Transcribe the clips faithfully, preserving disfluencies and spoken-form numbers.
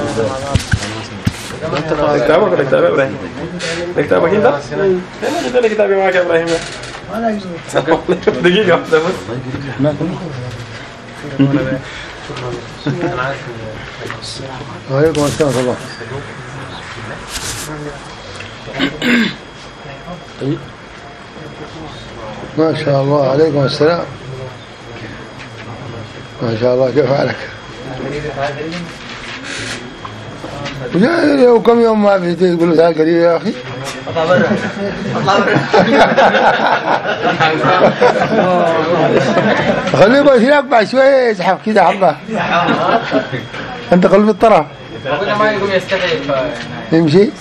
كتابك ولا كتاب إبراهيم؟ كتابك أنت؟ أنا جبت لك كتابي معك إبراهيم. دقيقة واحدة بس. وعليكم السلام ورحمة الله. ما شاء الله. عليكم السلام. ما شاء الله. كيف حالك؟ وكم يوم ما في تقول تعال قريب يا أخي. اطلع برا اطلع برا خليه يقعد هناك بعد شوية يزحف كده حبة. أنت قلب الطرف ما يقوم يستحي يمشي.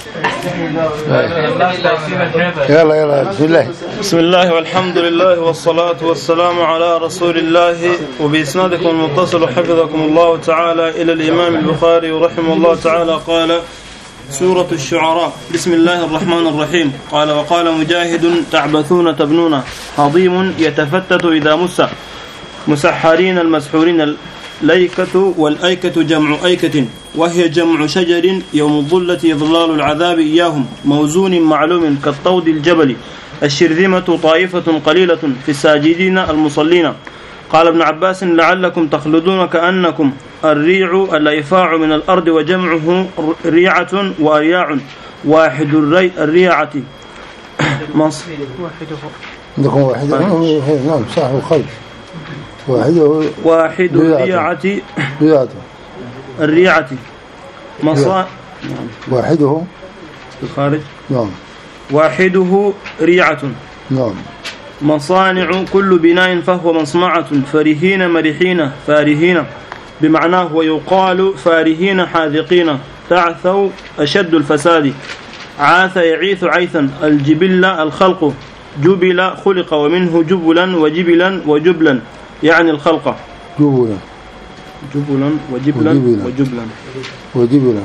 يلا يلا بسم الله. بسم الله والحمد لله والصلاة والسلام على رسول الله. وبإسنادكم المتصل حفظكم الله تعالى إلى الإمام البخاري رحمه الله تعالى قال: سورة الشعراء. بسم الله الرحمن الرحيم. قال: وقال مجاهد: تعبثون تبنون، هضيم يتفتت إذا مس، مسحرين المسحورين. الليكة والأيكة جمع أيكة، وهي جمع شجر يوم الظلة ظلال العذاب إياهم، موزون معلوم كالطود الجبل. الشرذمة طائفة قليلة في الساجدين المصلين. قال ابن عباس: لعلكم تخلدون كأنكم الريع الإيفاع من الأرض، وجمعه ريعة وأرياع. واحد الري الريعة مصر. عندكم واحد؟ نعم صح وخلف. واحد واحد الريعة الريعة مصا. واحده في الخارج. نعم. واحده ريعة. نعم. مصانع كل بناء فهو مصنعة. فرهين مرحين فارهين بمعناه، ويقال فارهين حاذقين. تعثوا أشد الفساد. عاث يعيث عيثا. الجبل الخلق. جبل خلق، ومنه جبلا وجبلا وجبلا يعني الخلق. جبلا جبلا وجبلا وجبلا وجبلا, وجبلا.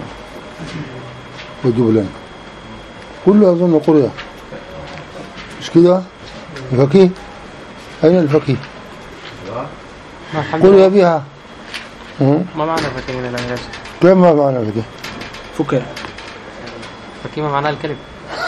وجبلا كله أظن قرية مش كده؟ الفقيه أين الفقيه؟ قرية بها. ما معنى فقيه من الأنجاز؟ كيف ما معنى فقيه؟ فقيه فقيه ما معنى الكلب؟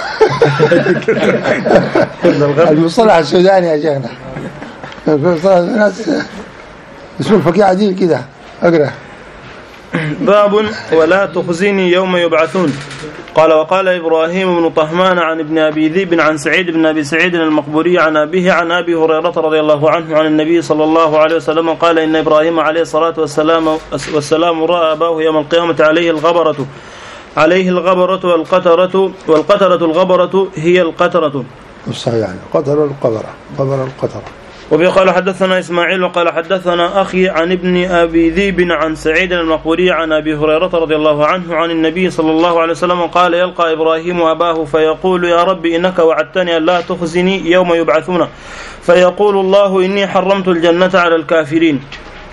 المصطلح السوداني يا شيخنا. المصطلح الناس اسمه الفقيه عديل كده. أقرأ. باب: ولا تخزيني يوم يبعثون. قال: وقال إبراهيم بن طهمان عن ابن أبي ذئب عن سعيد بن أبي سعيد المقبوري عن أبيه عن أبي هريرة رضي الله عنه عن النبي صلى الله عليه وسلم قال: إن إبراهيم عليه الصلاة والسلام, والسلام رأى أباه يوم القيامة عليه الغبرة عليه الغبرة والقترة والقترة الغبرة هي القترة. صحيح يعني قتر القبرة قبر القترة. وبه قال: حدثنا إسماعيل وقال حدثنا أخي عن ابن أبي ذئب عن سعيد المقبوري عن أبي هريرة رضي الله عنه عن النبي صلى الله عليه وسلم قال: يلقى إبراهيم أباه فيقول: يا رب إنك وعدتني أن لا تخزني يوم يبعثون. فيقول الله: إني حرمت الجنة على الكافرين.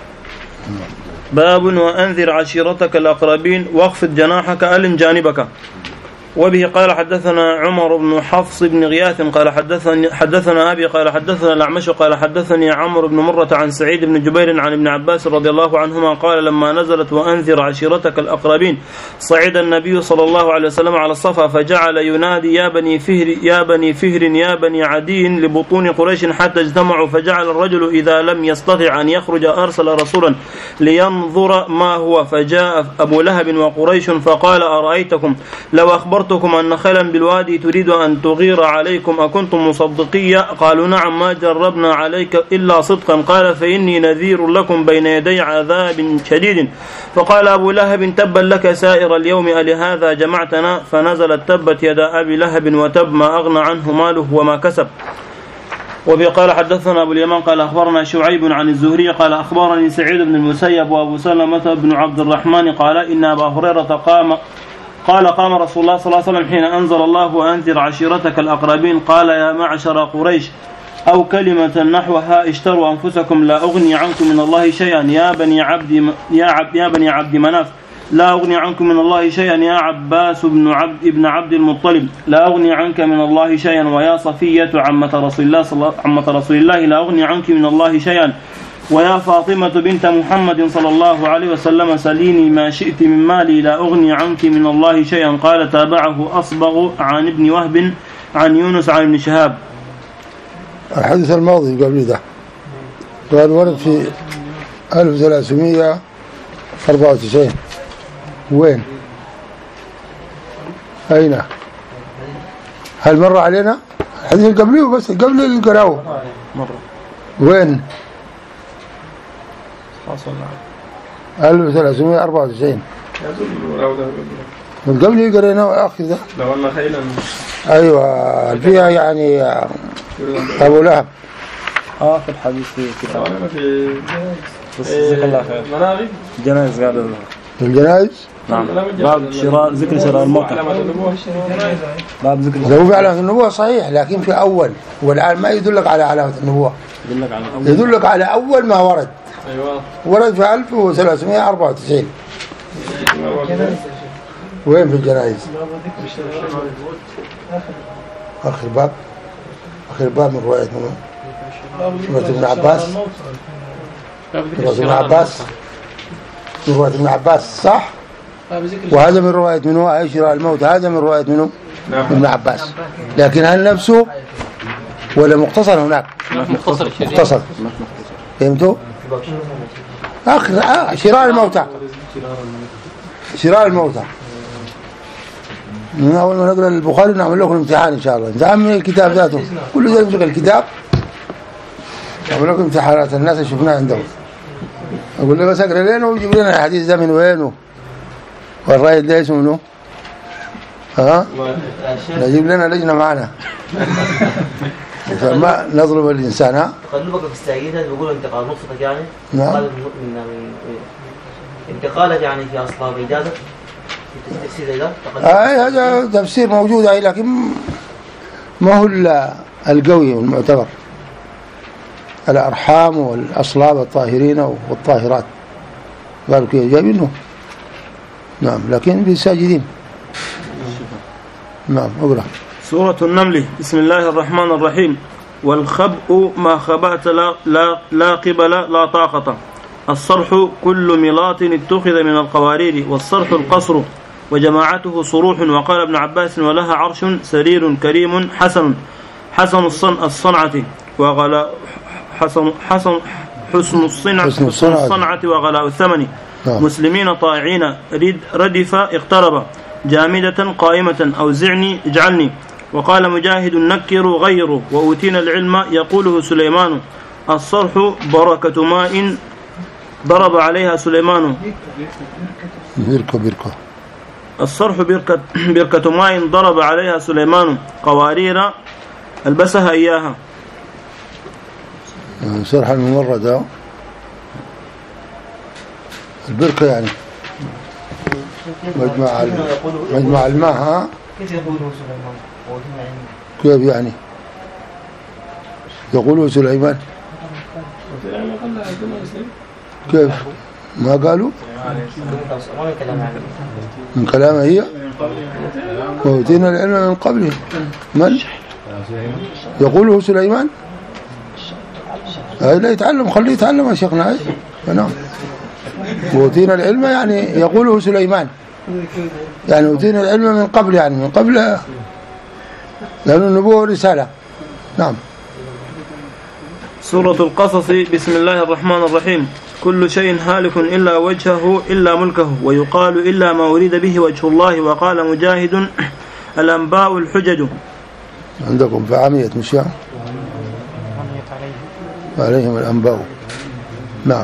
باب: وأنذر عشيرتك الأقربين واخفض جناحك ألن جانبك. وبه قال حدثنا عمر بن حفص بن غياث قال حدثنا حدثنا أبي قال حدثنا الأعمش قال حدثني عمرو بن مرة عن سعيد بن جبير عن ابن عباس رضي الله عنهما قال: لما نزلت وأنذر عشيرتك الأقربين صعد النبي صلى الله عليه وسلم على الصفا فجعل ينادي: يا بني فهر يا بني فهر يا بني عدي لبطون قريش حتى اجتمعوا. فجعل الرجل إذا لم يستطع أن يخرج أرسل رسولا لينظر ما هو. فجاء أبو لهب وقريش فقال: أرأيتكم لو أخبرتكم أن خيلا بالوادي تريد أن تغير عليكم أكنتم مصدقية؟ قالوا: نعم، ما جربنا عليك إلا صدقا. قال: فإني نذير لكم بين يدي عذاب شديد. فقال أبو لهب: تبا لك سائر اليوم، ألهذا جمعتنا؟ فنزلت: تبت يدا أبي لهب وتب، ما أغنى عنه ماله وما كسب. وبه قال حدثنا أبو اليمان قال أخبرنا شعيب عن الزهري قال أخبرني سعيد بن المسيب وأبو سلمة بن عبد الرحمن قال: إن أبا هريرة قام قال: قام رسول الله صلى الله عليه وسلم حين أنزل الله: وأنذر عشيرتك الأقربين. قال: يا معشر قريش، أو كلمة نحوها: اشتروا أنفسكم لا أغني عنكم من الله شيئا. يا بني عبد يا, عب يا بني عبد مناف، لا أغني عنكم من الله شيئا. يا عباس بن عبد ابن عبد المطلب، لا أغني عنك من الله شيئا. ويا صفية عمة رسول الله صلى عمة رسول الله، لا أغني عنك من الله شيئا. ويا فاطمة بنت محمد صلى الله عليه وسلم سليني ما شئت من مالي لا أغني عنك من الله شيئا. قال تابعه أصبغ عن ابن وهب عن يونس عن ابن شهاب. الحديث الماضي قبل ده قال ورد في ألف وثلاثمائة وأربعة وتسعين. وين؟ أين؟ هل مر علينا؟ الحديث القبلي بس قبل القراوة مرة. وين؟ ألف وثلاثمائة وأربعة وتسعين من قبل قرينا آخر ده. لو أن خيلا أيوة فيها يعني أبو لهب آخر حديث في كتاب في جزاك الله خير. مناغب جنائز قال الجنائز. نعم. باب شراء ذكر شراء الموتى. باب ذكر هو علامة النبوة صحيح لكن في أول والآن ما يدلك على علامة النبوة. يدلك على أول. يدلك على أول ما ورد. أيوة. ورد في ألف وثلاثمائة وأربعة وتسعين. وين في الجنائز؟ آخر باب. آخر باب من رواية منه. رواية ابن عباس. رواية ابن عباس. رواية ابن عباس صح؟ وهذا من رواية منه أي شراء الموت هذا من رواية منه ابن عباس. لكن هل نفسه ولا مختصر هناك؟ مختصر مختصر. فهمتوا؟ آخر آه شراء الموتى. شراء الموتى. من أول ما نقرأ البخاري نعمل لكم امتحان إن شاء الله. امتحان من الكتاب ذاته. كل ذلك يمسك الكتاب. نعمل لكم امتحانات الناس شفناها عندهم. أقول لك بس أقرأ لنا ويجيب لنا الحديث ده من وينه. والرأي ده اسمه منه. ها؟ نجيب لنا لجنة معنا. فما نظلم الإنسان. ها؟ تقلبك في السعيدة بيقولوا انتقال نقصتك يعني. نعم. من من انتقالك يعني في أصلاب إجازة. في تفسير ده. آه هذا تفسير موجود أي لكن ما هو القوي والمعتبر. الأرحام والأصلاب الطاهرين والطاهرات قالوا كيف جايبينه. نعم لكن بالساجدين. نعم اقرأ. سورة النمل. بسم الله الرحمن الرحيم. والخبء ما خبأت لا, لا, لا قبل لا طاقة. الصرح كل ملاط اتخذ من القوارير والصرح القصر وجماعته صروح. وقال ابن عباس ولها عرش سرير كريم حسن حسن الصن الصنعة وغلاء حسن حسن حسن الصنعة حسن الصنعة وغلاء الثمن. مسلمين طائعين ردف اقترب جامدة قائمة أوزعني اجعلني. وقال مجاهد نكر غير وأوتينا العلم يقوله سليمان. الصرح بركة ماء ضرب عليها سليمان. بركة بركة. الصرح بركة, بركة ماء ضرب عليها سليمان قوارير البسها إياها. صرح الممرد البركة يعني مجمع مجمع الماء. ها كيف يقوله سليمان؟ كيف يعني يقوله سليمان؟ كيف ما قالوا من كلامه هي وأوتينا العلم من قبله. من يقوله سليمان؟ هاي لا يتعلم خليه يتعلم يا شيخنا. نعم وأوتينا العلم يعني يقوله سليمان يعني أوتينا العلم من قبل يعني من قبل لأن النبوة رسالة. نعم. سورة القصص. بسم الله الرحمن الرحيم. كل شيء هالك إلا وجهه إلا ملكه ويقال إلا ما أريد به وجه الله. وقال مجاهد الأنباء الحجج. عندكم في عامية مش يعني عليهم الأنباء. نعم.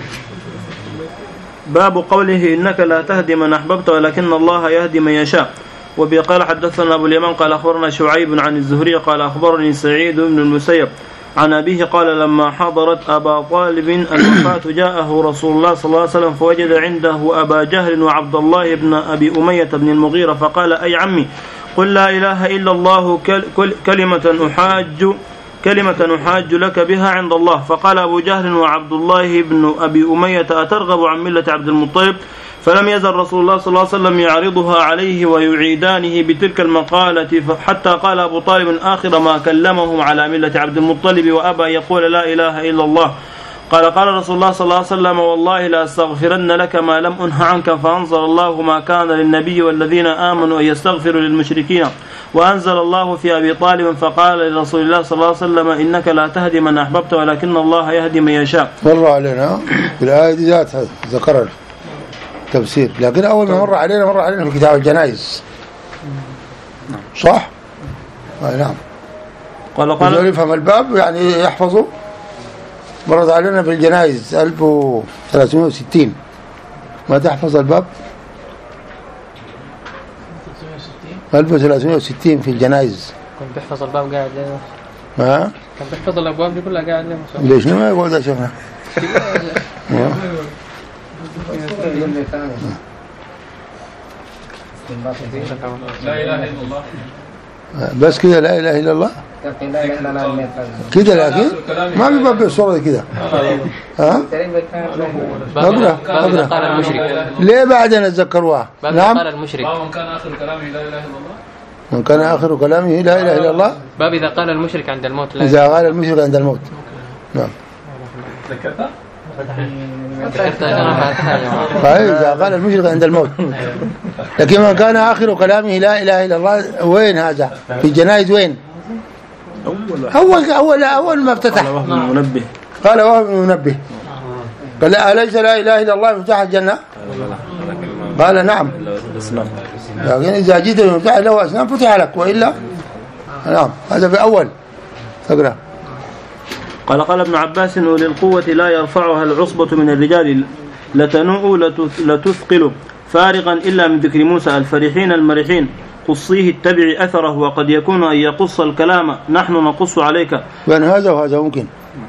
باب قوله إنك لا تهدي من أحببت ولكن الله يهدي من يشاء. وبه قال حدثنا أبو اليمان قال أخبرنا شعيب عن الزهري قال أخبرني سعيد بن المسيب عن أبيه قال لما حضرت أبا طالب الوفاة جاءه رسول الله صلى الله عليه وسلم فوجد عنده أبا جهل وعبد الله بن أبي أمية بن المغيرة فقال أي عمي قل لا إله إلا الله كلمة أحاج كلمة أحاج لك بها عند الله. فقال أبو جهل وعبد الله بن أبي أمية أترغب عن ملة عبد المطلب؟ فلم يزل رسول الله صلى الله عليه وسلم يعرضها عليه ويعيدانه بتلك المقالة حتى قال أبو طالب آخر ما كلمهم على ملة عبد المطلب وأبى يقول لا إله إلا الله. قال قال رسول الله صلى الله عليه وسلم والله لا أستغفرن لك ما لم أنه عنك فأنزل الله ما كان للنبي والذين آمنوا أن يستغفروا للمشركين وأنزل الله في أبي طالب فقال لرسول الله صلى الله عليه وسلم إنك لا تهدي من أحببت ولكن الله يهدي من يشاء. مر علينا في الآية دي ذاتها ذكر التفسير، لكن أول ما مر علينا مر علينا في كتاب الجنائز صح؟ آه نعم. قال قال يفهم الباب يعني يحفظه. مرت علينا في الجنائز ألف وثلاثمائة وستين، ما تحفظ الباب؟ ألف وثلاثمائة وستين في الجنائز. كان بيحفظ الباب قاعد ليه؟ ها؟ كان بيحفظ الأبواب دي كلها قاعد ليه؟ ليش ما يقول ده شيخنا؟ لا إله إلا الله بس كده لا إله إلا الله كده، لكن ما بيبقى بالصورة كده. ها؟ اقرأ اقرأ ليه بعدين اتذكروها؟ نعم. قال المشرك من كان آخر كلامه لا إله إلا الله من كان آخر كلامه لا إله إلا الله. باب إذا قال المشرك عند الموت لا إذا قال المشرك عند الموت. نعم. ذكرتها؟ إذا قال المشرك عند الموت. لكن من كان آخر كلامه لا إله إلا الله وين هذا؟ في الجنائز وين؟ أول أول أول ما افتتح منبه قال وهو منبه قال أليس لا إله إلا الله مفتاح الجنة؟ قال نعم، لكن إذا جئت بمفتاح له أسنان فتح لك وإلا نعم. هذا في أول اقرأ. قال قال ابن عباس أولي القوة لا يرفعها العصبة من الرجال لتنوء لتثقل فارغا إلا من ذكر موسى الفرحين المرحين قصيه اتبع أثره وقد يكون أن يقص الكلام نحن نقص عليك. بين هذا وهذا ممكن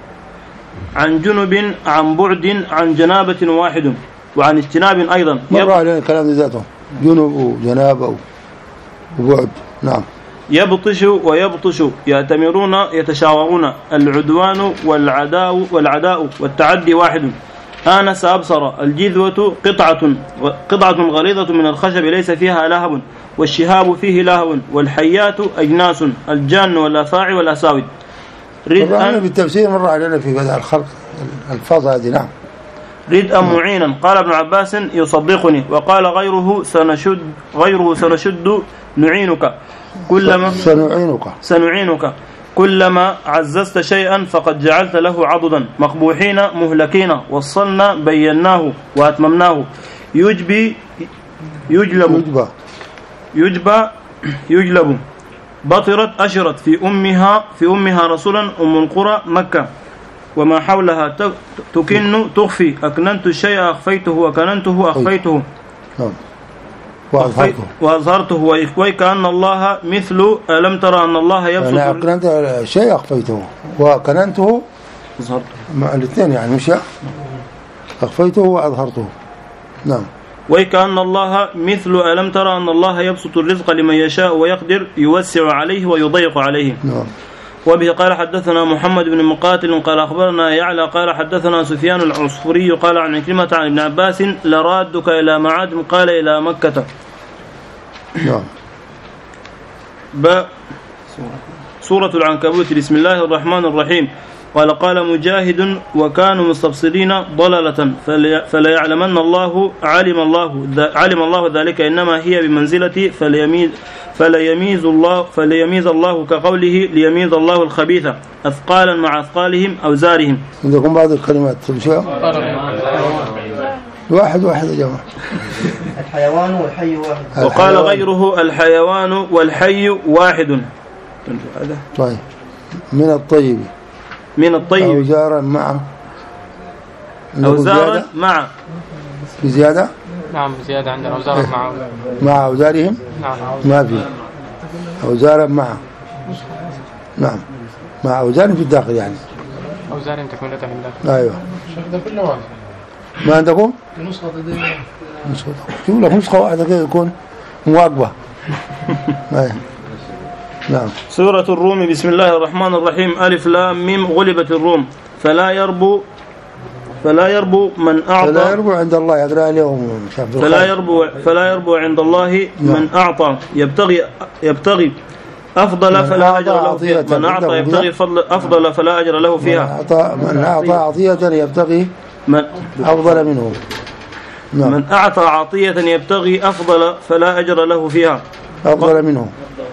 عن جنب عن بعد عن جنابة واحد وعن اجتناب أيضا. مر علينا الكلام ذاته جنب وجنابة وبعد. نعم. يبطش ويبطش يأتمرون يتشاورون العدوان والعداء والعداء والتعدي واحد. آنس أبصر الجذوة قطعة قطعة غليظة من الخشب ليس فيها لهب والشهاب فيه لهب والحيات أجناس الجان والأفاعي والأساود. ردءا بالتفسير مر علينا في بدء الخلق الفاظ هذه. نعم. ردءا معينا. قال ابن عباس يصدقني وقال غيره سنشد غيره سنشد نعينك كلما سنعينك سنعينك كلما عززت شيئا فقد جعلت له عضدا مقبوحين مهلكين وصلنا بيناه وأتممناه يجبي يجلب يجبى يجبى يجلب بطرت أشرت في أمها في أمها رسولا أم القرى مكة وما حولها تكن تخفي أكننت الشيء أخفيته وكننته أخفيته وأظهرته وأظهرته وكأن الله مثل ألم ترى أن الله يبسط. أنا أكننت الشيء أخفيته وكننته أظهرته مع الاثنين يعني مش أخفيته وأظهرته. نعم. وكأن الله مثل ألم ترى أن الله يبسط الرزق لمن يشاء ويقدر يوسع عليه ويضيق عليه. نعم. وبه قال حدثنا محمد بن مقاتل قال أخبرنا يعلى قال حدثنا سفيان العصفري قال عن عكرمة عن ابن عباس لرادك إلى معاد قال إلى مكة. نعم. ب سورة العنكبوت. بسم الله الرحمن الرحيم. قال قال مجاهد وكانوا مستبصرين ضلالة فلا يعلمن الله علم الله علم الله ذلك إنما هي بمنزلة فليميز فليميز الله فليميز الله كقوله ليميز الله الخبيث أثقالا مع أثقالهم أوزارهم. عندكم بعض الكلمات تمشي واحد واحد يا جماعة. الحيوان والحي واحد. وقال غيره الحيوان والحي واحد. طيب. من الطيب من الطيب أوزارا مع أوزارا مع بزيادة. نعم بزيادة عندنا أوزارا مع مع أوزارهم. نعم. ما في أوزارا مع. نعم. مع أوزارهم في الداخل يعني أوزارهم تكملتها في الداخل. أيوة. ده كله واحد. ما عندكم نسخة دي نسخة شوف لك نسخة واحدة كده يكون مواقبة. نعم. سورة الروم. بسم الله الرحمن الرحيم. ألف لام ميم غلبت الروم فلا يربو فلا يربو من أعطى فلا يربو عند الله يقرأ اليوم فلا يربو فلا يربو عند الله من أعطى يبتغي يبتغي أفضل فلا أجر له فيها. من أعطى يبتغي فضل أفضل فلا أجر له فيها. من أعطى عطية يبتغي من أفضل منه. نعم. من أعطى عطية يبتغي أفضل فلا أجر له فيها. أفضل منه.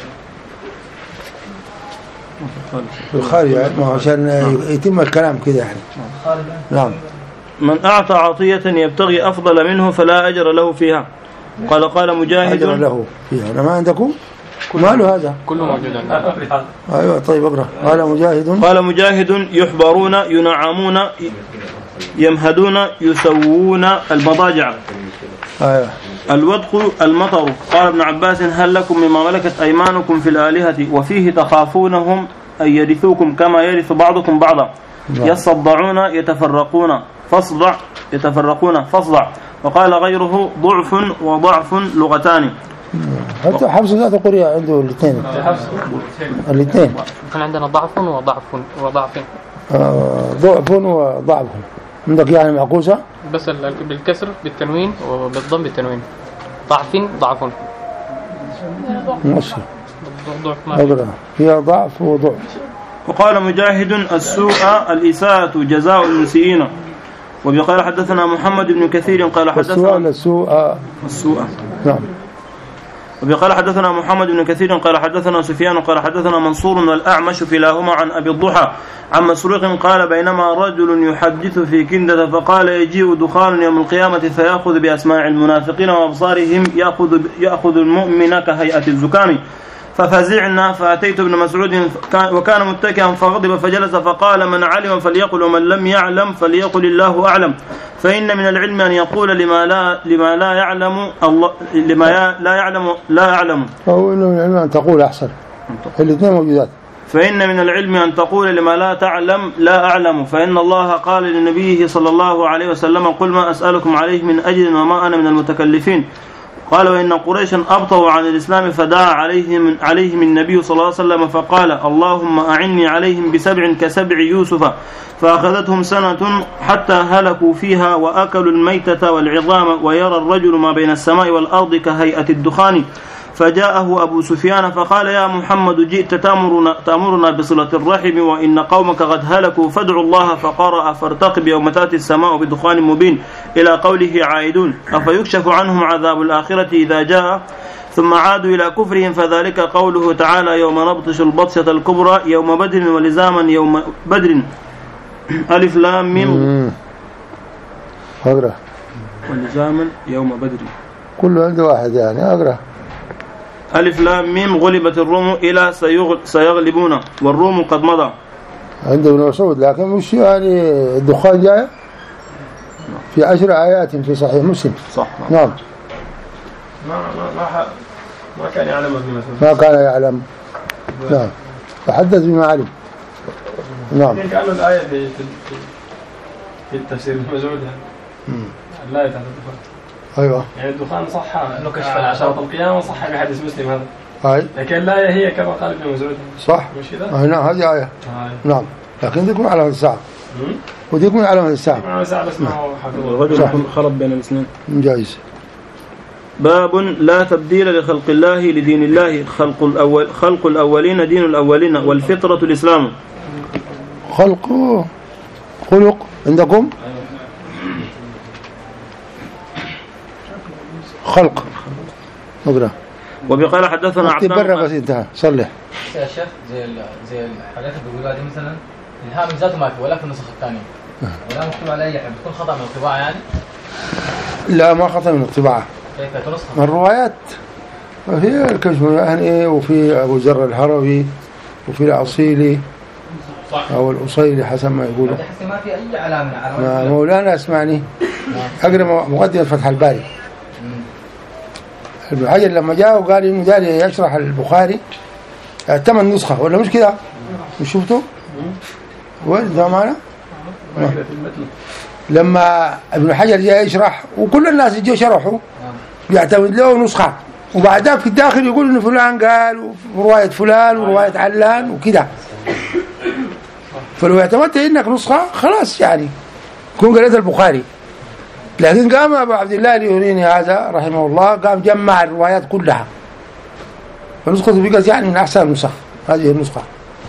الخارج عشان يتم الكلام كذا يعني. نعم. من أعطى عطية يبتغي أفضل منه فلا أجر له فيها. قال قال مجاهد أجر له فيها. أنا ما عندكم ما له هذا كله موجود عندنا. أيوة طيب اقرأ. قال مجاهد قال مجاهد يحبرون ينعمون يمهدون يسوون المضاجع. أيوة. الودق المطر. قال ابن عباس هل لكم مما ملكت أيمانكم في الآلهة وفيه تخافونهم أن يرثوكم كما يرث بعضكم بعضا يصدعون يتفرقون فاصدع يتفرقون فاصدع. وقال غيره ضعف وضعف لغتان. حتى حفص ذات قرية عنده الاثنين الاثنين كان عندنا ضعف وضعف وضعف آه ضعف وضعف. عندك يعني معكوسة بس بالكسر بالتنوين وبالضم بالتنوين. ضعف ضعف ماشي أبدا فيها ضعف وضعف. وقال مجاهد السوء الإساءة جزاء المسيئين. وبقال حدثنا محمد بن كثير قال حدثنا السوء السوء نعم. وبقال حدثنا محمد بن كثير قال حدثنا سفيان قال حدثنا منصور والأعمش كلاهما عن أبي الضحى عن مسروق قال بينما رجل يحدث في كندة فقال يجيء دخان يوم القيامة فيأخذ بأسماع المنافقين وأبصارهم يأخذ, يأخذ المؤمن كهيئة الزكام ففزعنا فأتيت ابن مسعود وكان متكئا فغضب فجلس فقال من علم فليقل ومن لم يعلم فليقل الله أعلم فإن من العلم أن يقول لما لا لما لا يعلم الله لما لا يعلم لا يعلم أو إنه من العلم أن تقول أحسن الاثنين موجودات. فإن من العلم أن تقول لما لا تعلم لا أعلم فإن الله قال لنبيه صلى الله عليه وسلم قل ما أسألكم عليه من أجر وما أنا من المتكلفين. قال وإن قريشا أبطوا عن الإسلام فدعا عليهم عليهم النبي صلى الله عليه وسلم فقال اللهم أعني عليهم بسبع كسبع يوسف فأخذتهم سنة حتى هلكوا فيها وأكلوا الميتة والعظام ويرى الرجل ما بين السماء والأرض كهيئة الدخان. فجاءه أبو سفيان فقال يا محمد جئت تأمرنا, تأمرنا بصلة الرحم وإن قومك قد هلكوا فادعوا الله فقرأ فارتقب يوم تأتي السماء بدخان مبين إلى قوله عائدون أفيكشف عنهم عذاب الآخرة إذا جاء ثم عادوا إلى كفرهم فذلك قوله تعالى يوم نبطش البطشة الكبرى يوم بدر ولزاما يوم بدر ألف لام ميم أقرأ ولزاما يوم بدر كله عنده واحد يعني أقرأ ألف لام ميم غلبت الروم إلى سيغلبون والروم قد مضى. عنده ابن مسعود لكن مش يعني الدخان جاء في عشر آيات في صحيح مسلم. صح. نعم. ما ما ما كان يعلم ابن مسعود. ما كان يعلم. نعم. تحدث بما علم. نعم. كأنه الآية في في التفسير الموجود لا يتعرف. أيوة. يعني الدخان صح إنه كشف العشرة القيامة صح بحديث مسلم هذا. هاي. لكن لا هي كما قال ابن مسعود. صح. مش كذا؟ هنا هذه آية. هاي. نعم. لكن دي يكون علامة الساعة. ودي يكون علامة الساعة. علامة الساعة بس ما هو حافظ. الرجل خلط بين الاثنين. جائز. باب لا تبديل لخلق الله لدين الله خلق الأول خلق الأولين دين الأولين والفطرة الإسلام. خلق خلق عندكم؟ خلق اقرا. وبقال حدثنا عبد الله بس انتهى صلح يا شيخ زي زي الحاجات اللي بيقولوها دي مثلا الهاء من ذاته ما في ولا في النسخ الثانيه ولا مكتوب على اي حاجه بتكون خطا من الطباعه يعني. لا ما خطا من الطباعه كيف تنسخ الروايات هي الكشف الأهنئي وفي أبو ذر الهروي وفي الأصيلي أو الأصيلي حسب ما يقولوا. تحس ما في أي علامة علامة مولانا اسمعني أقرأ مقدمة فتح الباري. ابن حجر لما جاء وقال إنه داري يشرح البخاري ثمان نسخة ولا مش كده مش شفتوا وين ده معنا لما ابن حجر جاء يشرح وكل الناس يجوا شرحوا يعتمد له نسخة وبعدها في الداخل يقول إن فلان قال ورواية فلان ورواية علان وكده. فلو اعتمدت إنك نسخة خلاص يعني كون قرأت البخاري. لكن قام أبو عبد الله اليوناني هذا رحمه الله قام جمع الروايات كلها فنسخة بيقاس يعني من أحسن النسخ هذه النسخة.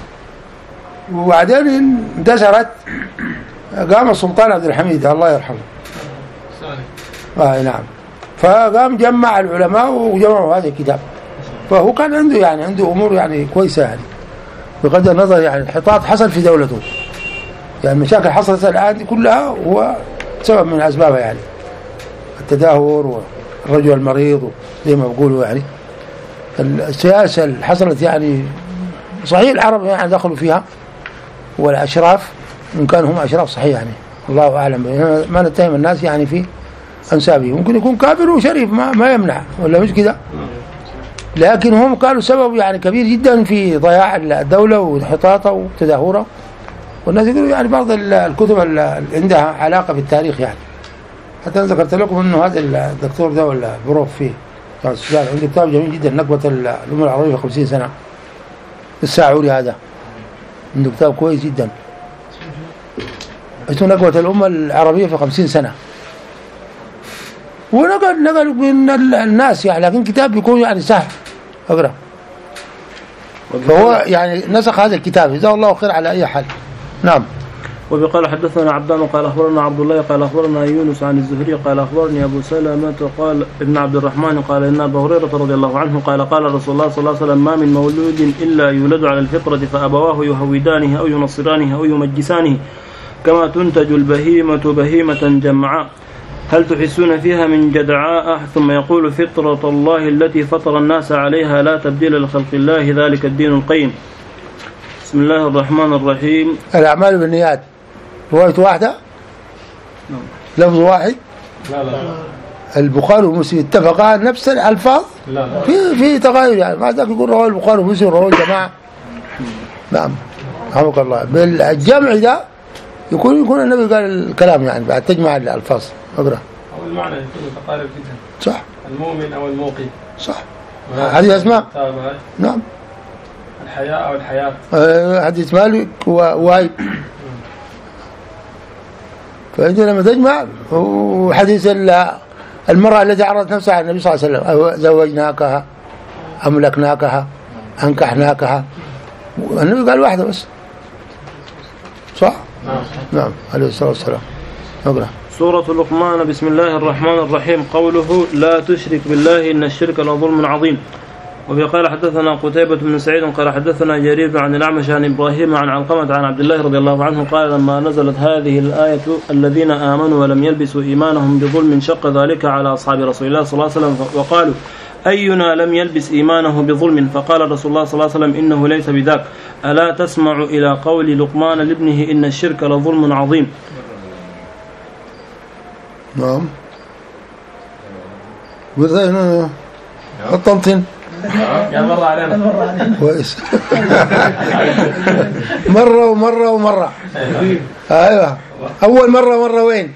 وبعدين اندثرت، قام السلطان عبد الحميد الله يرحمه آه نعم، فقام جمع العلماء وجمعوا هذا الكتاب. فهو كان عنده يعني عنده أمور يعني كويسة يعني بغض النظر يعني انحطاط حصل في دولته، يعني مشاكل حصلت الآن دي كلها هو سبب من أسبابها، يعني التدهور والرجل المريض زي ما بيقولوا، يعني السياسة اللي حصلت يعني صحيح العرب يعني دخلوا فيها والأشراف إن كانوا هم أشراف صحيح يعني الله أعلم، ما نتهم الناس يعني في أنسابه، ممكن يكون كافر وشريف ما, ما يمنع ولا مش كده، لكن هم كانوا سبب يعني كبير جدا في ضياع الدولة وانحطاطها وتدهورها. والناس يقولوا يعني بعض الكتب اللي عندها علاقة بالتاريخ يعني، حتى أنا ذكرت لكم إنه هذا الدكتور ده ولا بروف فيه عنده كتاب جميل جدا نكبة الأمة العربية في خمسين سنة، الساعوري هذا عنده كتاب كويس جدا اسمه نكبة الأمة العربية في خمسين سنة، ونقل نقل من الناس يعني، لكن كتاب بيكون يعني سهل أقرأ. فهو يعني نسخ هذا الكتاب جزاه الله خير على أي حال. نعم. وبقال حدثنا عبدان قال أخبرنا عبد الله قال أخبرنا يونس عن الزهري قال أخبرني أبو سلمة قال ابن عبد الرحمن قال إن أبا هريرة رضي الله عنه قال قال رسول الله صلى الله عليه وسلم ما من مولود إلا يولد على الفطرة فأبواه يهودانه أو ينصرانه أو يمجسانه كما تنتج البهيمة بهيمة جمعاء هل تحسون فيها من جدعاء؟ ثم يقول فطرة الله التي فطر الناس عليها لا تبديل لخلق الله ذلك الدين القيم. بسم الله الرحمن الرحيم. الأعمال بالنيات رواية واحدة لفظ واحد؟ لا لا البخاري ومسلم اتفقا على نفس الألفاظ؟ لا لا في في تغير يعني، ما ذاك يقول رواه البخاري ومسلم رواه الجماعة. نعم رحمك الله. بالجمع ده يكون يكون النبي قال الكلام يعني بعد تجمع الألفاظ. اقرأ. أو المعنى يكون متقارب جدا. صح. المؤمن أو الموقي. صح. هذه أسماء. نعم. الحياء أو الحياة. آه حديث مالك وواي. فأنت لما تجمع وحديث المرأة التي عرضت نفسها على النبي صلى الله عليه وسلم زوجناكها أملكناكها أنكحناكها، النبي قال واحدة بس. صح؟ نعم. نعم عليه الصلاة والسلام. اقرأ. سورة لقمان. بسم الله الرحمن الرحيم. قوله لا تشرك بالله إن الشرك لظلم عظيم. وفي قال حدثنا قتيبة بن سعيد قال حدثنا جرير عن الأعمش عن إبراهيم عن علقمة عن عبد الله رضي الله عنه قال لما نزلت هذه الآية الذين آمنوا ولم يلبسوا إيمانهم بظلم شق ذلك على أصحاب رسول الله صلى الله عليه وسلم وقالوا أينا لم يلبس إيمانه بظلم؟ فقال رسول الله صلى الله عليه وسلم إنه ليس بذاك، ألا تسمع إلى قول لقمان لابنه إن الشرك لظلم عظيم. نعم. وذا الطنطين يا مرة علينا كويس. مرة ومرة ومرة. ايوه اول مرة مرة وين؟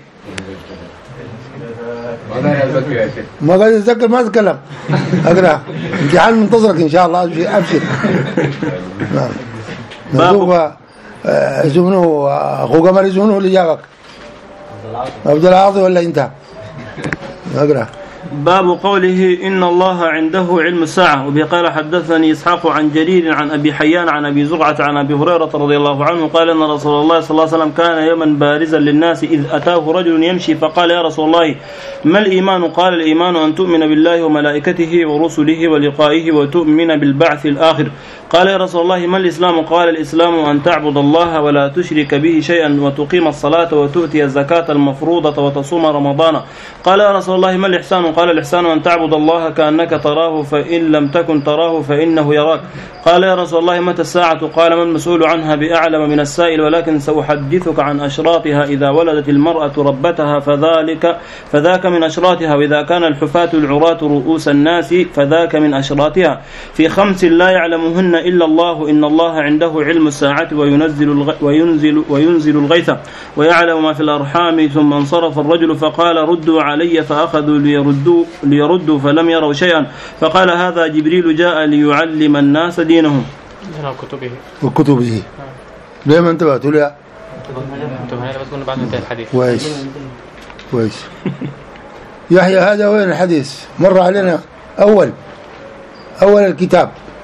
ما قاعد يتذكر ما تكلم. اقرا امتحان منتظرك ان شاء الله. ابشر. نعم. نشوف زمنه اخو قمر زمنه اللي جابك عبد العاطي ولا انت؟ اقرا. باب قوله إن الله عنده علم الساعة. وبه قال حدثني إسحاق عن جرير عن أبي حيان عن أبي زرعة عن أبي هريرة رضي الله عنه قال أن رسول الله صلى الله عليه وسلم كان يوما بارزا للناس إذ أتاه رجل يمشي فقال يا رسول الله ما الإيمان؟ قال الإيمان أن تؤمن بالله وملائكته ورسله ولقائه وتؤمن بالبعث الآخر. قال يا رسول الله ما الإسلام؟ قال الإسلام أن تعبد الله ولا تشرك به شيئا وتقيم الصلاة وتؤتي الزكاة المفروضة وتصوم رمضان. قال يا رسول الله ما الإحسان؟ قال الإحسان أن تعبد الله كأنك تراه فإن لم تكن تراه فإنه يراك. قال يا رسول الله متى الساعة؟ قال ما المسؤول عنها بأعلم من السائل ولكن سأحدثك عن أشراطها إذا ولدت المرأة ربتها فذلك فذاك من أشراطها وإذا كان الحفاة العراة رؤوس الناس فذاك من أشراطها في خمس لا يعلمهن إلا الله إن الله عنده علم الساعة وينزل الغ... وينزل وينزل الغيث ويعلم ما في الأرحام. ثم انصرف الرجل فقال ردوا علي فأخذوا ليردوا ليردوا فلم يروا شيئا فقال هذا جبريل جاء ليعلم الناس دينهم. وكتبه وكتبه ليه ما انتبهتوا لها؟ انتبهنا بس قلنا بعد انتهى الحديث. كويس كويس. يحيى هذا وين الحديث؟ مر علينا أول أول الكتاب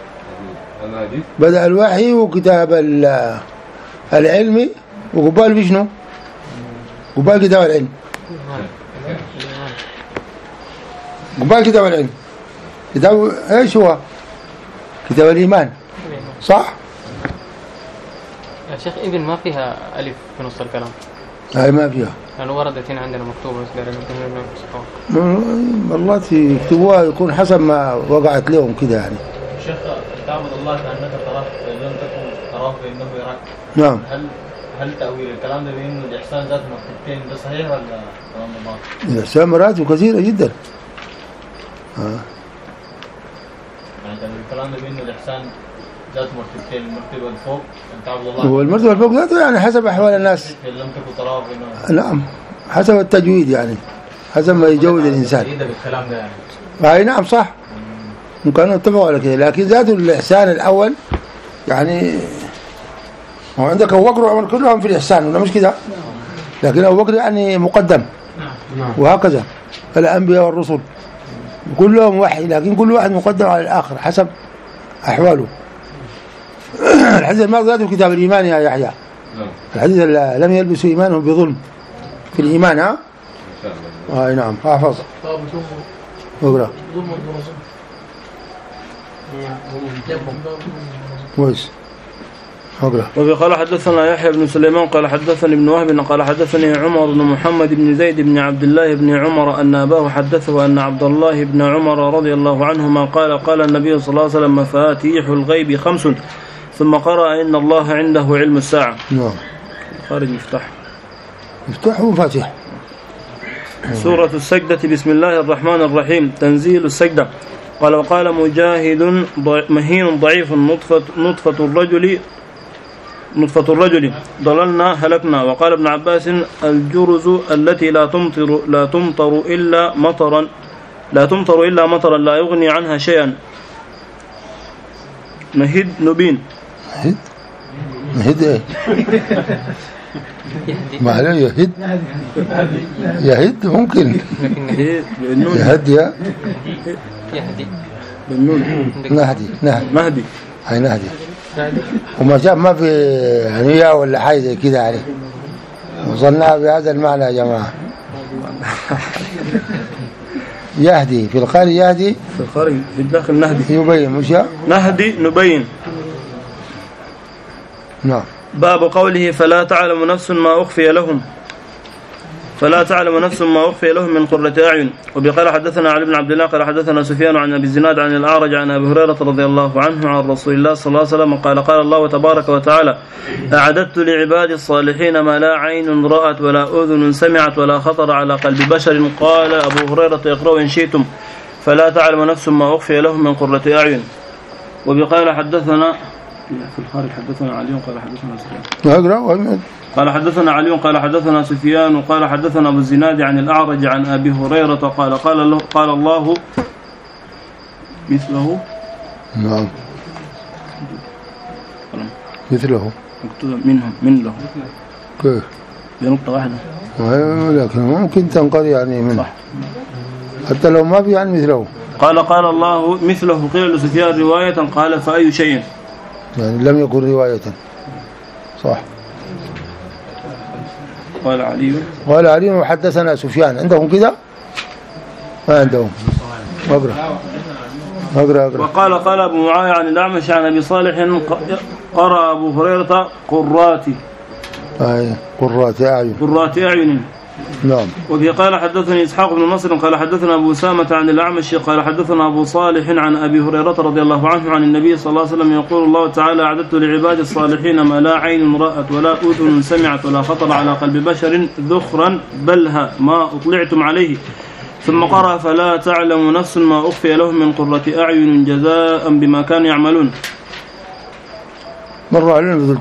بدأ الوحي وكتاب العلمي وقبال بشنو؟ قبال كتاب العلم، قبال كتاب العلم كتاب ايش هو؟ كتاب الإيمان، صح؟ يا شيخ ابن ما فيها ألف في نص الكلام. هاي ما فيها. لأنه وردت هنا عندنا مكتوبة بس والله يكتبوها يكون حسب ما وقعت لهم كده يعني. شيخ تعبد الله كأنك تراه لم تكن تراه فإنه يراك. نعم. هل هل تأويل الكلام ده بأنه الإحسان ذات مرتبتين ده صحيح ولا كلام الله؟ الإحسان مراتب كثيرة جدا. آه. يعني الكلام ده بأنه الإحسان ذات مرتبتين، المرتبة الفوق أن تعبد الله. هو المرتبة الفوق ذاته يعني حسب أحوال الناس. لم تكن تراه فإنه. نعم. حسب التجويد يعني. حسب ما يجود الإنسان. بالكلام ده يعني. أي نعم صح. ممكن نتفق على كده، لكن ذاته الإحسان الأول يعني هو عندك أبو بكر وعمر كلهم في الإحسان ولا مش كده؟ لكن أبو بكر يعني مقدم وهكذا الأنبياء والرسل كلهم وحي، لكن كل واحد مقدم على الآخر حسب أحواله. الحديث الماضي ذاته كتاب الإيمان يا يحيى، الحديث لم يلبسوا إيمانهم بظلم في الإيمان. ها؟ آه نعم. حافظ اقرأ كويس. وفي قال حدثنا يحيى بن سليمان قال حدثني ابن وهب قال حدثني عمر بن محمد بن زيد بن عبد الله بن عمر أن أباه حدثه أن عبد الله بن عمر رضي الله عنهما قال قال النبي صلى الله عليه وسلم مفاتيح الغيب خمس، ثم قرأ إن الله عنده علم الساعة. نعم. خارج مفتاح مفتاح ومفاتيح. سورة السجدة بسم الله الرحمن الرحيم تنزيل السجدة. قال وقال مجاهد مهين ضعيف نطفة, نطفة الرجل نطفة الرجل ضللنا هلكنا. وقال ابن عباس الجرز التي لا تمطر لا تمطر إلا مطرا لا تمطر إلا مطرا لا يغني عنها شيئا. مهد نبين. مهد مهد ايه؟ ما عليه يهد يهد ممكن يهد يا يهدي نهدي نهدي مهدي هاي نهدي وما شاف ما في هنية ولا حاجة زي كده يعني. وصلنا بهذا المعنى يا جماعة. يهدي في الخارج يهدي في الخارج في الداخل نهدي يبين مش نهدي نبين. نعم. باب قوله فلا تعلم نفس ما أخفي لهم فلا تعلم نفس ما أخفي لهم من قرة أعين. وبقال حدثنا علي بن عبد الله قال حدثنا سفيان عن أبي الزناد عن الأعرج عن أبي هريرة رضي الله عنه عن رسول الله صلى الله عليه وسلم قال قال الله تبارك وتعالى أعددت لعبادي الصالحين ما لا عين رأت ولا أذن سمعت ولا خطر على قلب بشر. قال أبو هريرة اقرأوا إن شئتم فلا تعلم نفس ما أخفي لهم من قرة أعين. وبقال حدثنا في الخارج حدثنا علي قال حدثنا سفيان قال حدثنا علي قال حدثنا سفيان وقال حدثنا أبو الزناد عن الأعرج عن أبي هريرة قال قال الله قال الله مثله. نعم مثله منهم من له كيف بنقطة واحدة لكن ممكن تنقضي يعني منه حتى لو ما في يعني مثله. قال قال الله مثله قيل لسفيان رواية قال فأي شيء يعني لم يكن رواية صح. قال علي قال علي وحدثنا سفيان عندهم كده ما عندهم. اقرا اقرا اقرا. وقال قال ابو معاويه عن الاعمش عن ابي صالح قرأ ابو هريره قراتي اي قرات اعين قرات اعين. نعم. وفي قال حدثني اسحاق بن نصر قال حدثنا ابو اسامه عن الاعمش قال حدثنا ابو صالح عن ابي هريره رضي الله عنه عن النبي صلى الله عليه وسلم يقول الله تعالى اعددت لعباد الصالحين ما لا عين رأت ولا اذن سمعت ولا خطر على قلب بشر ذخرا بلها ما اطلعتم عليه. ثم قرأ فلا تعلم نفس ما اخفي لهم من قرة اعين جزاء بما كانوا يعملون. مر علينا ب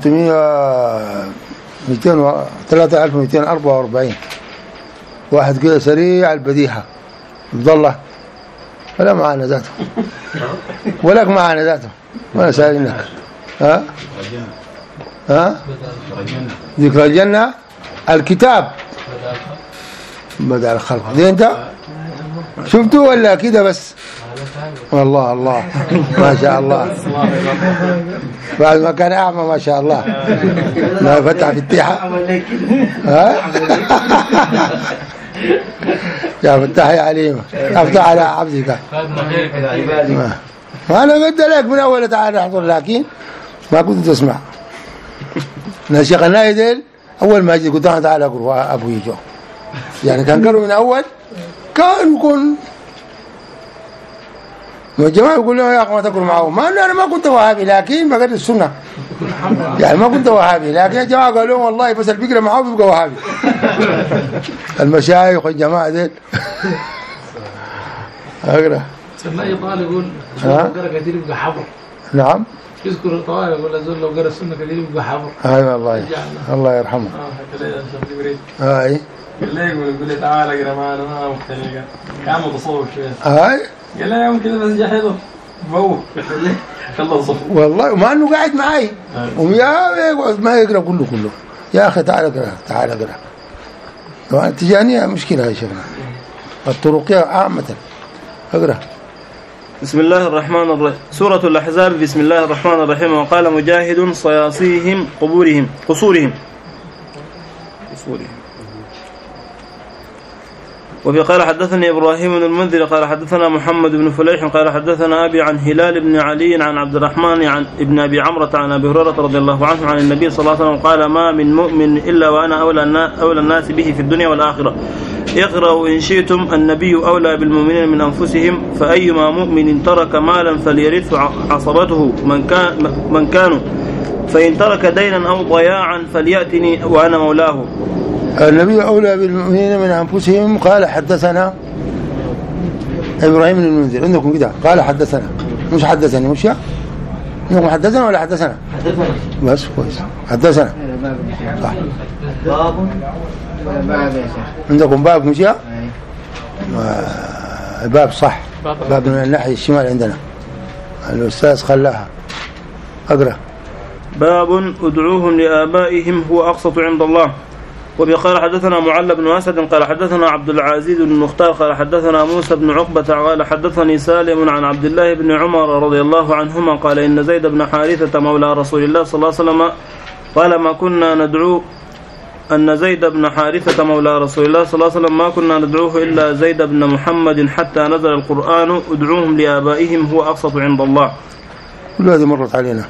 ثلاثة آلاف ومئتين وأربعة وأربعين واحد كده سريع البديهة عبد الله ولا معانا ذاته ولك معانا ذاته ولا سائلينك. ها ها ذكر الجنة الكتاب بدأ الخلق دي انت شفتوا ولا كده بس والله الله ما شاء الله بعد ما كان أعمى ما شاء الله لا فتح في التيحة ها يا فتح يا عليم افتح على عبدك أنا قلت لك من أول تعالى احضر لكن ما كنت تسمع نشيخ النايدل أول ما جيت قلت أنا تعالى أقول أبو يجو يعني كان قالوا من أول كان يكون والجماعة يقول له يا أخي ما تأكل معه ما أنا ما كنت وهابي لكن ما قد السنة يعني ما كنت وهابي لكن الجماعة قالوا والله بس اللي بيقرأ معه بيبقى وهابي المشايخ والجماعة ديل أقرأ سمع يطال يقول لو قرأ كثير يبقى حبر نعم يذكر طوال يقول أزول لو قرأ السنة كثير يبقى حبر أي والله الله يرحمه اه حتى لا يشوف جبريل أي قال لي يقول يقول لي تعال اقرا معنا ما مختلف كان متصور شويه أي قال لي يوم كذا بس جحيله بو خلص والله وما انه قاعد معي ويا يقعد ما يقرا كله كله يا اخي تعال اقرا تعال اقرا طبعا التجانيه مشكله يا شيخنا الطرقيه عامه اقرا بسم الله الرحمن الرحيم سورة الأحزاب بسم الله الرحمن الرحيم. وقال مجاهد صياصيهم قبورهم قصورهم قصورهم وفي قال حدثني إبراهيم بن المنذر قال حدثنا محمد بن فليح قال حدثنا أبي عن هلال بن علي عن عبد الرحمن عن ابن أبي عمرة عن أبي هريرة رضي الله عنه عن النبي صلى الله عليه وسلم قال ما من مؤمن إلا وأنا أولى الناس به في الدنيا والآخرة اقرأوا إن شئتم النبي أولى بالمؤمنين من أنفسهم فأيما مؤمن ترك مالا فليرث عصبته من, كان من كانوا فإن ترك دينا أو ضياعا فليأتني وأنا مولاه. النبي أولى بالمؤمنين من أنفسهم قال حدثنا إبراهيم بن المنذر عندكم كده قال حدثنا مش حدثني مش يا عندكم حدثنا ولا حدثنا حدثنا بس كويس حدثنا صح باب باب يا شيخ عندكم باب مش يا باب صح باب من الناحية الشمال عندنا الأستاذ خلاها أقرأ باب ادعوهم لآبائهم هو أقسط عند الله. وبقال حدثنا معل بن أسد قال حدثنا عبد العزيز بن المختار قال حدثنا موسى بن عقبة قال حدثني سالم عن عبد الله بن عمر رضي الله عنهما قال إن زيد بن حارثة مولى رسول الله صلى الله عليه وسلم قال ما كنا ندعو أن زيد بن حارثة مولى رسول الله صلى الله عليه وسلم ما كنا ندعوه إلا زيد بن محمد حتى نزل القرآن ادعوهم لآبائهم هو أقسط عند الله. كل هذه مرت علينا.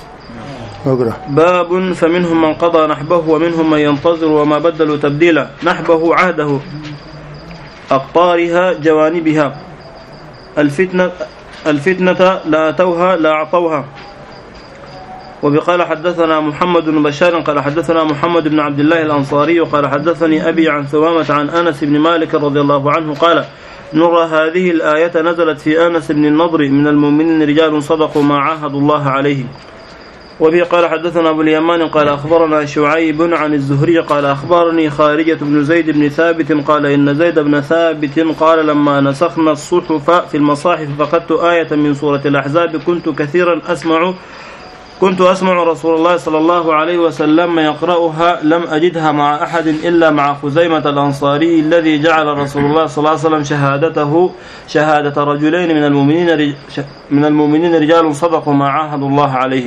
باب فمنهم من قضى نحبه ومنهم من ينتظر وما بدلوا تبديلا. نحبه عهده أقطارها جوانبها الفتنة الفتنة لا أتوها لا أعطوها. وبقال حدثنا محمد بن بشار قال حدثنا محمد بن عبد الله الأنصاري قال حدثني أبي عن ثمامة عن أنس بن مالك رضي الله عنه قال نرى هذه الآية نزلت في أنس بن النضر من المؤمنين رجال صدقوا ما عاهدوا الله عليه. وبه قال حدثنا أبو اليمان قال أخبرنا شعيب عن الزهري قال أخبرني خارجة بن زيد بن ثابت قال إن زيد بن ثابت قال لما نسخنا الصحف في المصاحف فقدت آية من سورة الأحزاب كنت كثيرا أسمع كنت أسمع رسول الله صلى الله عليه وسلم يقرأها لم أجدها مع أحد إلا مع خزيمة الأنصاري الذي جعل رسول الله صلى الله عليه وسلم شهادته شهادة رجلين من المؤمنين من المؤمنين رجال صدقوا ما عاهدوا الله عليه.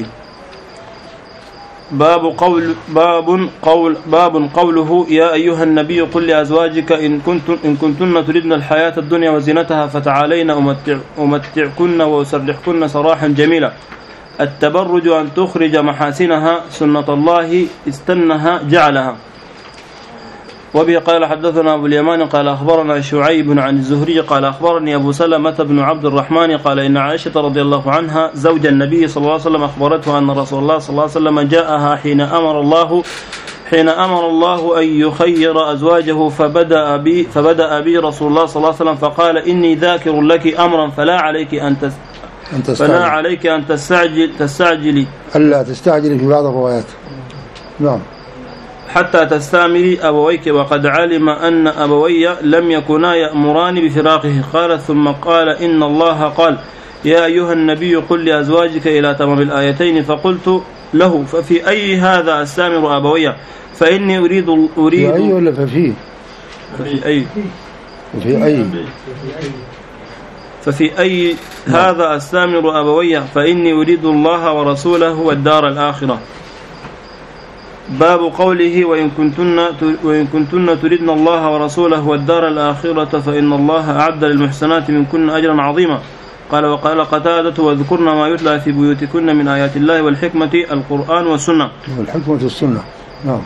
باب قول باب قول باب قوله يا أيها النبي قل لأزواجك إن كنتن إن كنتن تردن الحياة الدنيا وزينتها فتعالين أمتع أمتعكن وأسرحكن سراحا جميلا. التبرج أن تخرج محاسنها سنة الله استنها جعلها. وبه قال حدثنا أبو اليمان قال أخبرنا شعيب عن الزهري قال أخبرني أبو سلمة بن عبد الرحمن قال إن عائشة رضي الله عنها زوج النبي صلى الله عليه وسلم أخبرته أن رسول الله صلى الله عليه وسلم جاءها حين أمر الله حين أمر الله أن يخير أزواجه فبدأ بي فبدأ بي رسول الله صلى الله عليه وسلم فقال إني ذاكر لك أمرا فلا عليك أن تستعجل فلا عليك أن تستعجل تستعجلي ألا تستعجلي في بعض الروايات نعم حتى تستعملي أبويك وقد علم أن أبوي لم يكونا يأمران بفراقه. قال ثم قال إن الله قال يا أيها النبي قل لأزواجك إلى تمام الآيتين فقلت له ففي أي هذا أستعمر أبوي فإني أريد أريد في أي ولا ففي ففي أي في أي ففي أي هذا أستامر أبوي فإني أريد الله ورسوله والدار الآخرة. باب قوله وإن كنتن وإن كنتن تردن الله ورسوله والدار الآخرة فإن الله أعد للمحسنات منكن أجرا عظيما. قال وقال قتادة واذكرن ما يتلى في بيوتكن من آيات الله والحكمة القرآن والسنة. والحكمة والسنة نعم.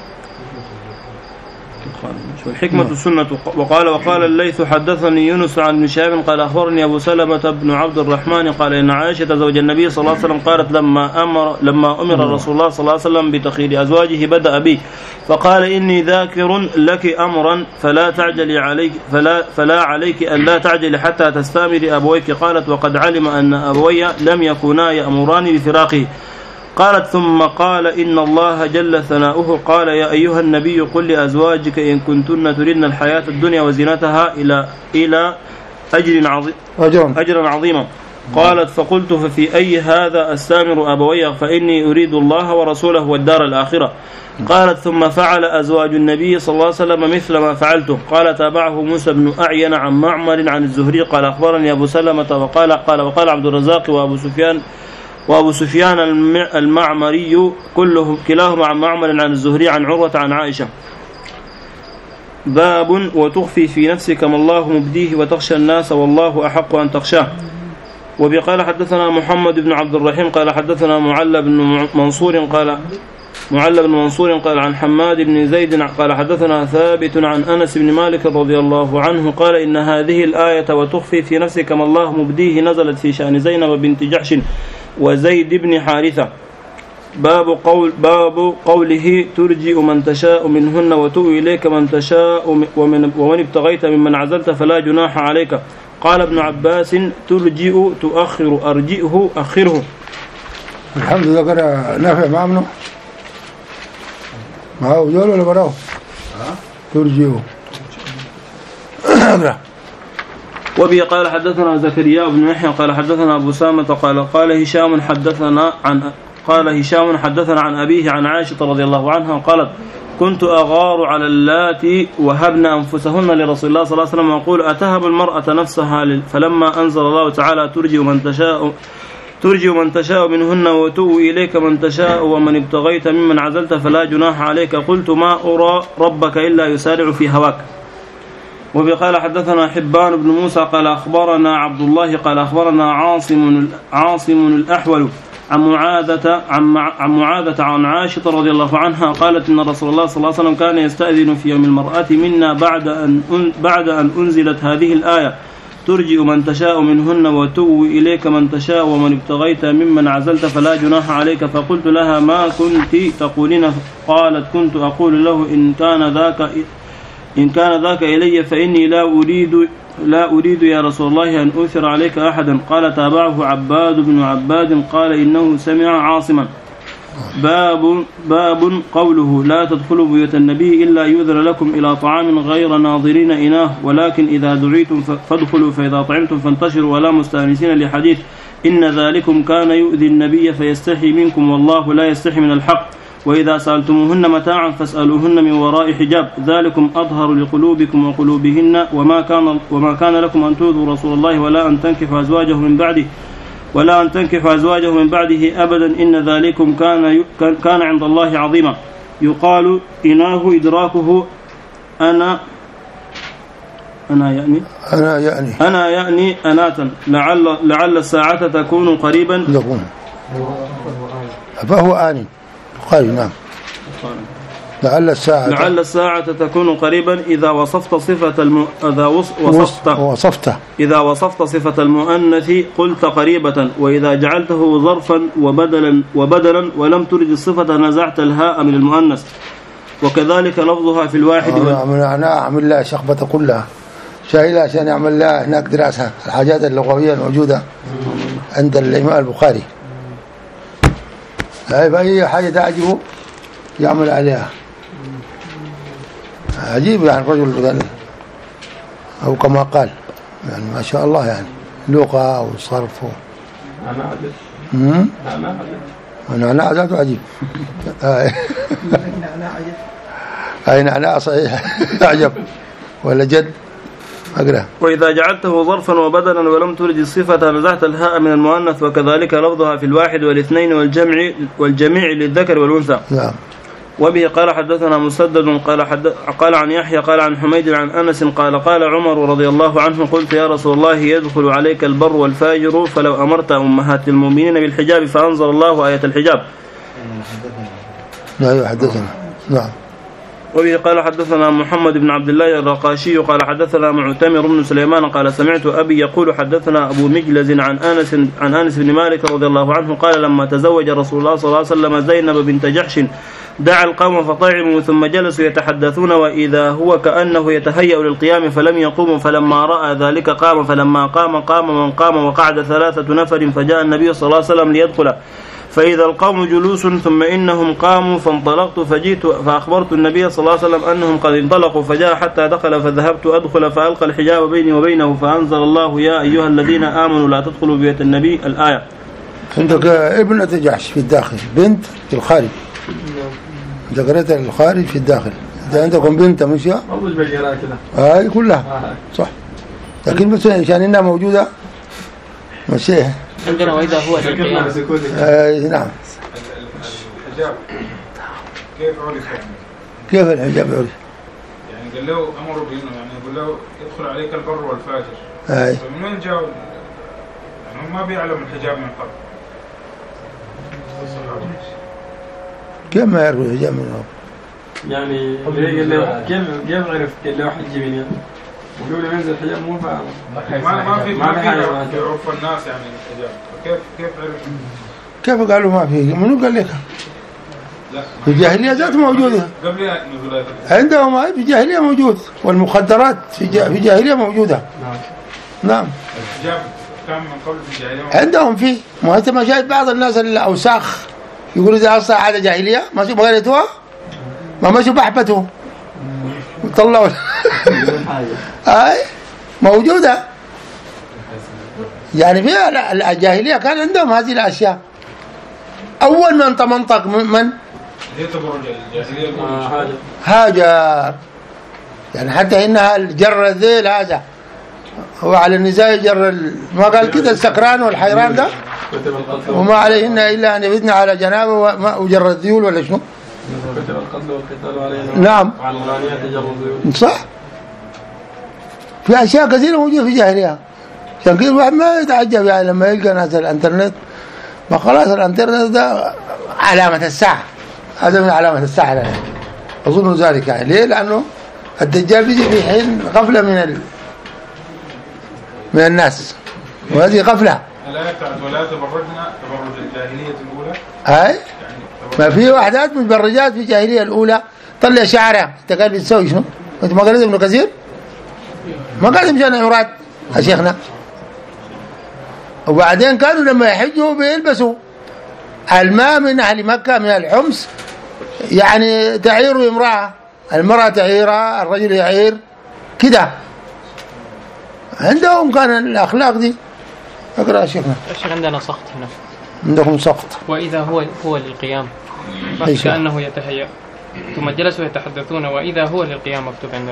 والحكمة السنة. وقال وقال الليث حدثني يونس عن ابن شهاب قال أخبرني أبو سلمة بن عبد الرحمن قال إن عائشة زوج النبي صلى الله عليه وسلم قالت لما أمر لما أمر رسول الله صلى الله عليه وسلم بتخيير أزواجه بدأ بي فقال إني ذاكر لك أمرا فلا تعجلي عليك فلا فلا عليك أن لا تعجلي حتى تستامري أبويك. قالت وقد علم أن أبوي لم يكونا يأمراني بفراقه. قالت ثم قال إن الله جل ثناؤه قال يا أيها النبي قل لأزواجك إن كنتن تريدن الحياة الدنيا وزينتها إلى إلى أجر عظيم أجرا عظيما. قالت فقلت ففي أي هذا أستامر أبوي فإني أريد الله ورسوله والدار الآخرة. قالت ثم فعل أزواج النبي صلى الله عليه وسلم مثل ما فعلته. قال تابعه موسى بن أعين عن معمر عن الزهري قال أخبرني أبو سلمة وقال قال وقال عبد الرزاق وأبو سفيان وأبو سفيان المعمري كلهم كلاهما عن معمر عن الزهري عن عروة عن عائشة. باب وتخفي في نفسك ما الله مبديه وتخشى الناس والله أحق أن تخشاه. وبقال حدثنا محمد بن عبد الرحيم قال حدثنا معل بن منصور قال معل بن منصور قال عن حماد بن زيد قال حدثنا ثابت عن أنس بن مالك رضي الله عنه قال إن هذه الآية وتخفي في نفسك ما الله مبديه نزلت في شأن زينب بنت جحش وزيد بن حارثة. باب قول باب قوله ترجئ من تشاء منهن وتؤوي إليك من تشاء ومن, ومن ابتغيت ممن عزلت فلا جناح عليك. قال ابن عباس ترجئ تؤخر أرجئه أخره. الحمد لله قرأ نافع ما عمله ما هو جول ولا براه ترجئ. وبه قال حدثنا زكريا بن يحيى قال حدثنا أبو سامة قال قال هشام حدثنا عن قال هشام حدثنا عن أبيه عن عائشة رضي الله عنها قالت كنت أغار على اللاتي وهبن أنفسهن لرسول الله صلى الله عليه وسلم وأقول أتهب المرأة نفسها فلما أنزل الله تعالى ترجي من تشاء ترجي من تشاء منهن وتؤوي إليك من تشاء ومن ابتغيت ممن عزلت فلا جناح عليك. قلت ما أرى ربك إلا يسارع في هواك. وبقال حدثنا حبان بن موسى قال أخبرنا عبد الله قال أخبرنا عاصم عاصم الأحول عن معاذة عن عن معاذة عن عائشة رضي الله عنها قالت إن رسول الله صلى الله عليه وسلم كان يستأذن في يوم المرأة منا بعد أن بعد أن أنزلت هذه الآية ترجئ من تشاء منهن وتؤوي إليك من تشاء ومن ابتغيت ممن عزلت فلا جناح عليك. فقلت لها ما كنت تقولين؟ قالت كنت أقول له إن كان ذاك إن كان ذاك إلي فإني لا أريد لا أريد يا رسول الله أن أثر عليك أحدا. قال تابعه عباد بن عباد قال إنه سمع عاصما. باب باب قوله لا تدخلوا بيوت النبي إلا يؤذن لكم إلى طعام غير ناظرين إناه ولكن إذا دعيتم فادخلوا فإذا طعمتم فانتشروا ولا مستأنسين لحديث إن ذلكم كان يؤذي النبي فيستحي منكم والله لا يستحي من الحق. وإذا سألتموهن متاعا فاسألوهن من وراء حجاب ذلكم أظهر لقلوبكم وقلوبهن وما كان وما كان لكم أن تؤذوا رسول الله ولا أن تنكحوا أزواجه من بعده ولا أن تنكحوا أزواجه من بعده أبدا إن ذلكم كان كان عند الله عظيما. يقال إناه إدراكه أنا أنا يعني أنا يعني أنا يعني أناتا لعل لعل الساعة تكون قريبا فهو آني قال نعم لعل الساعة لعل الساعة تكون قريبا إذا وصفت صفة الم... إذا وصفت وصفت إذا وصفت صفة المؤنث قلت قريبة وإذا جعلته ظرفا وبدلا وبدلا ولم ترد الصفة نزعت الهاء من المؤنث وكذلك لفظها في الواحد. أنا أعمل لها شخبة كلها شايلة عشان يعمل لها هناك دراسة الحاجات اللغوية الموجودة عند الإمام البخاري. أي حاجة تعجبه يعمل عليها. عجيب يعني الرجل قال أو كما قال يعني ما شاء الله يعني لغة وصرف أنا عجب امم أنا عجب أنا أنا عجب عجيب أي نعناع صحيح عجب ولا جد أقرأ. وإذا جعلته ظرفا وبدلا ولم ترد الصفة نزعت الهاء من المؤنث وكذلك لفظها في الواحد والاثنين والجمع والجميع للذكر والأنثى. نعم. وبه قال حدثنا مسدد قال حد قال عن يحيى قال عن حميد عن أنس قال قال عمر رضي الله عنه قلت يا رسول الله يدخل عليك البر والفاجر فلو أمرت أمهات المؤمنين بالحجاب فأنزل الله آية الحجاب. لا يحدثنا. نعم. وبه قال حدثنا محمد بن عبد الله الرقاشي قال حدثنا معتمر بن سليمان قال سمعت أبي يقول حدثنا أبو مجلز عن أنس عن أنس بن مالك رضي الله عنه قال لما تزوج رسول الله صلى الله عليه وسلم زينب بنت جحش دعا القوم فطعموا ثم جلسوا يتحدثون وإذا هو كأنه يتهيأ للقيام فلم يقوم فلما رأى ذلك قام فلما قام قام من قام وقعد ثلاثة نفر فجاء النبي صلى الله عليه وسلم ليدخل فإذا القوم جلوس ثم إنهم قاموا فانطلقت فجئت فأخبرت النبي صلى الله عليه وسلم أنهم قد انطلقوا فجاء حتى دخل فذهبت أدخل فألقى الحجاب بيني وبينه فأنزل الله يا أيها الذين آمنوا لا تدخلوا بيت النبي الآية. عندك ابنة جحش في الداخل بنت في الخارج. انت قريتها الخارج في الداخل. انت عندكم بنت مش يا؟ أول بقراءة كده. هاي كلها صح. لكن بس عشان انها موجودة مشيها. عندنا وإذا هو للقيام. آه نعم. الحجاب كيف عرف يعني؟ كيف الحجاب عرف؟ يعني قال له أمر بأنه يعني يقول له يدخل عليك البر والفاجر. آه. فمن وين جاء؟ يعني هم ما بيعلم الحجاب من قبل. كيف ما يعرف الحجاب من قبل؟ يعني قال له كيف كيف عرف قال له واحد يجي من هنا؟ ويقول له ينزل الحجاب مو فاهم. ما ما في ما في عرف الناس يعني الحجاب. كيف كيف عرف؟ كيف قالوا ما في؟ منو قال لك؟ لا. في الجاهلية ذات موجودة. قبل نزول عندهم هاي في الجاهلية موجود والمخدرات في في الجاهلية موجودة. نعم. نعم. الحجاب كان من قبل في الجاهلية. عندهم فيه ما أنت ما شايف بعض الناس الأوساخ يقولوا إذا أصلا عادة جاهلية ما شو بغيرتوها ما مشوا بحبته وطلعوا هاي موجودة يعني في الجاهلية كان عندهم هذه الأشياء. أول من تمنطق من هي تبرج الجاهلية هاجر. هاجر يعني حتى إنها الجر الذيل هذا هو على النساء جر ما قال كده السكران والحيران ده وما عليهن إلا أن يبدن على جنابه وجر الذيول ولا شنو؟ كتب القتل والقتال علينا. نعم. وعلى الغانيات جر الذيول. صح. في أشياء كثيرة موجودة في الجاهلية. عشان كده الواحد ما يتعجب يعني لما يلقى ناس الانترنت ما خلاص الانترنت ده علامة الساعة. هذا من علامة الساعة يعني. أظن ذلك يعني ليه؟ لأنه الدجال بيجي في حين غفلة من ال... من الناس وهذه غفلة. الآية بتاعت ولا تبرجنا تبرج الجاهلية الأولى. هاي ما في وحدات متبرجات في الجاهلية الأولى طلع شعرها. أنت قال بتسوي شنو؟ أنت ما قالت ابن كثير؟ ما قال مشان عمرات يا شيخنا. وبعدين كانوا لما يحجوا بيلبسوا الماء من أهل مكة من الحمص يعني تعير امرأة المرأة تعيرها الرجل يعير كده. عندهم كان الأخلاق دي. اقرأ يا شيخنا. الشيخ عندنا سقط هنا. عندكم سقط. وإذا هو هو للقيام كأنه يتهيأ ثم جلسوا يتحدثون وإذا هو للقيام مكتوب عندنا.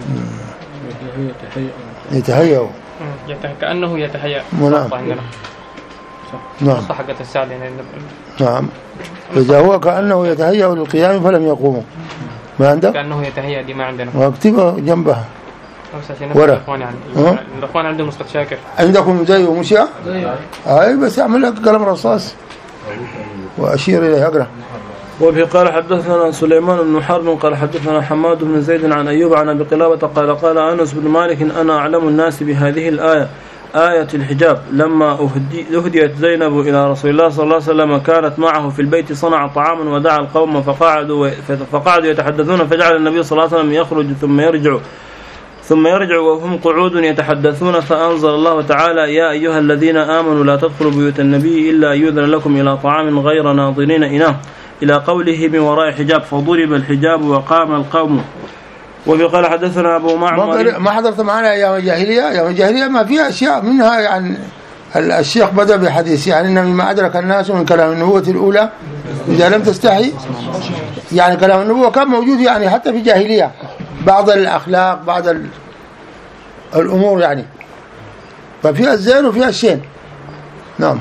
يتهيأوا. يته... كأنه يتهيأ. نعم. عندنا. نعم. حقت السعد يعني. نعم. إذا هو كأنه يتهيأ للقيام فلم يقوموا. ما عندك؟ كأنه يتهيأ دي ما عندنا. واكتبها جنبها. ورا. الأخوان يعني. الأخوان عندهم نسخة شاكر. عندكم زي ومشيا؟ أي بس أعمل لك قلم رصاص وأشير إليه أقرأ. وبه قال حدثنا سليمان بن حرب قال حدثنا حماد بن زيد عن أيوب عن أبي قلابة قال قال أنس بن مالك أنا أعلم الناس بهذه الآية آية الحجاب لما أهديت زينب إلى رسول الله صلى الله عليه وسلم كانت معه في البيت صنع طعاما ودعا القوم فقعدوا فقعدوا يتحدثون فجعل النبي صلى الله عليه وسلم يخرج ثم يرجع ثم يرجع وهم قعود يتحدثون فأنزل الله تعالى يا أيها الذين آمنوا لا تدخلوا بيوت النبي إلا يؤذن لكم إلى طعام غير ناظرين إناه إلى قوله من وراء حجاب فضرب الحجاب وقام القوم. وقال حدثنا أبو معمر. ما حضرت معنا أيام الجاهلية. أيام الجاهلية ما فيها أشياء منها يعني الشيخ بدأ بحديث يعني إن مما أدرك الناس من كلام النبوة الأولى إذا لم تستحي يعني كلام النبوة كان موجود يعني حتى في الجاهلية بعض الأخلاق بعض ال... الأمور يعني، ففيها الزين وفيها الشين. نعم.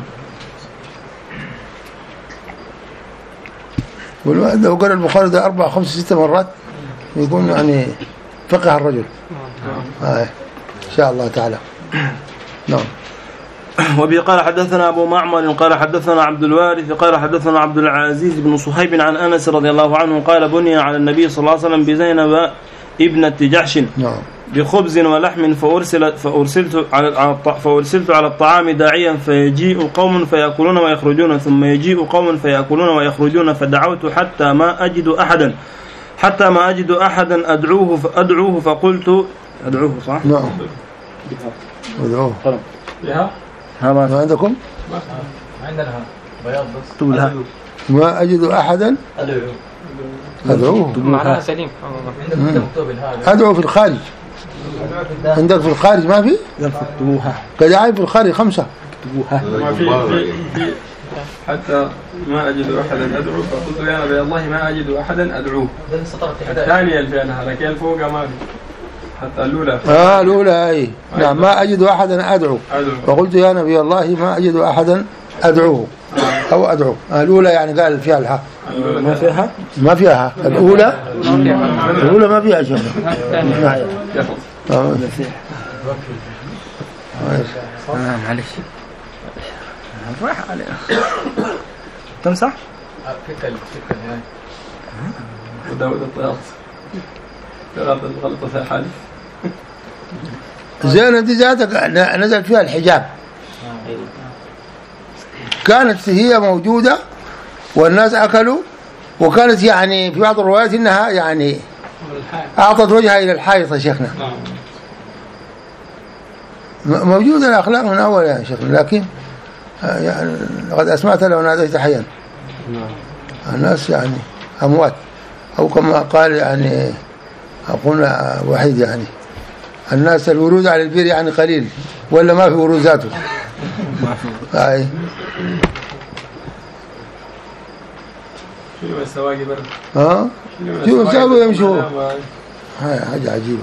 والواحد لو قرأ البخاري ده أربع خمس ستة مرات يكون يعني فقه الرجل. آه. إن شاء الله تعالى. نعم. وبه قال حدثنا أبو معمر قال حدثنا عبد الوارث قال حدثنا عبد العزيز بن صهيب عن أنس رضي الله عنه قال بني على النبي صلى الله عليه وسلم بزينب ابنة جحش بخبز ولحم فأرسل فأرسلت على فأرسلت على الطعام داعيا فيجيء قوم فيأكلون ويخرجون ثم يجيء قوم فيأكلون ويخرجون فدعوت حتى ما أجد أحدا حتى ما أجد أحدا أدعوه فأدعوه فقلت أدعوه صح؟ نعم. أدعوه. يا ما عندكم؟ عندنا بياض بس. تقولها. ما أجد أحدا أدعوه. أدعوه. معناها سليم. أدعو في الخارج. عندك في الخارج ما في؟ يكتبوها. كدعاء في الخارج خمسة. يكتبوها. ما في في في حتى ما أجد أحدا أدعو فقلت يا نبي الله ما أجد أحدا أدعوه. الثانية الفعلها لكن فوق ما في. حتى الأولى. آه الأولى أي. نعم ما أجد أحدا أدعو. فقلت يا نبي الله ما أجد أحدا أدعوه أو أدعو. آه الأولى يعني قال فيها الحق. ما فيها؟ ما فيها. الأولى الأولى ما فيها شيء. آه معلش. راح علينا. تمسح؟ كتل كتل هاي. وداود الطياط. ثلاثة غلطة في حالي. زينب دي ذاتك نزل فيها الحجاب. كانت هي موجودة والناس أكلوا، وكانت يعني في بعض الروايات إنها يعني أعطت وجهها إلى الحائط يا شيخنا. موجودة الأخلاق من أول يا شيخنا، لكن يعني قد أسمعت لو ناديت حيا. الناس يعني أموات، أو كما قال يعني أقول وحيد يعني الناس الورود على البير يعني قليل ولا ما في ورود ذاته. أي شنو السواقي برد؟ ها؟ شو السواقي يمشوا؟ هاي حاجة عجيبة.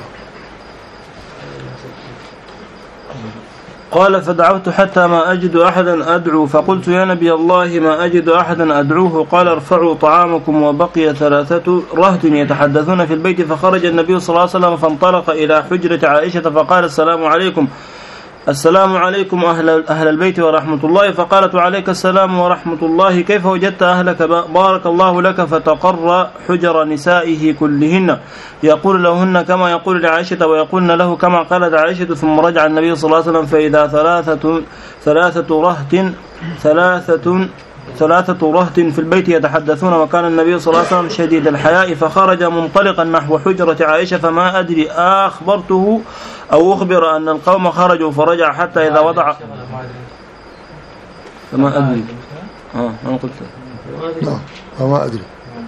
قال فدعوت حتى ما أجد أحدا أدعو فقلت يا نبي الله ما أجد أحدا أدعوه قال ارفعوا طعامكم وبقي ثلاثة رهط يتحدثون في البيت فخرج النبي صلى الله عليه وسلم فانطلق إلى حجرة عائشة فقال السلام عليكم السلام عليكم أهل, أهل البيت ورحمة الله. فقالت عليك السلام ورحمة الله كيف وجدت أهلك بارك الله لك. فتقر حجر نسائه كلهن يقول لهن كما يقول لعائشة ويقولن له كما قالت عائشة. ثم رجع النبي صلى الله عليه وسلم فإذا ثلاثة ثلاثة رهط ثلاثة ثلاثة رهط في البيت يتحدثون وكان النبي صلى الله عليه وسلم شديد الحياء فخرج منطلقا نحو حجرة عائشة فما أدري أخبرته أو أخبر أن القوم خرجوا فرجع حتى إذا وضع فما أدري آه أنا قلت فما أدري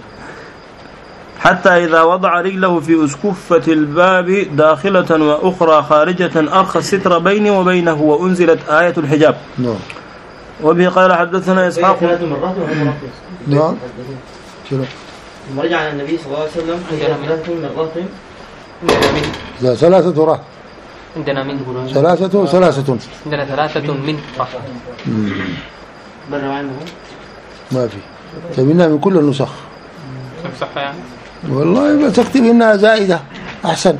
حتى إذا وضع رجله في أسكفة الباب داخلة وأخرى خارجة أرخى الستر بيني وبينه وأنزلت آية الحجاب. نعم. وبه قال حدثنا إسحاق ثلاث مرات وهم نعم. شنو؟ رجع على النبي صلى الله عليه وسلم ثلاث مرات. لا ثلاثة رهط. عندنا من ثلاثة ثلاثة عندنا ثلاثة من رهط. برا عنه ما في. تبينا من كل النسخ. صح يعني. والله تكتب إنها زائدة أحسن.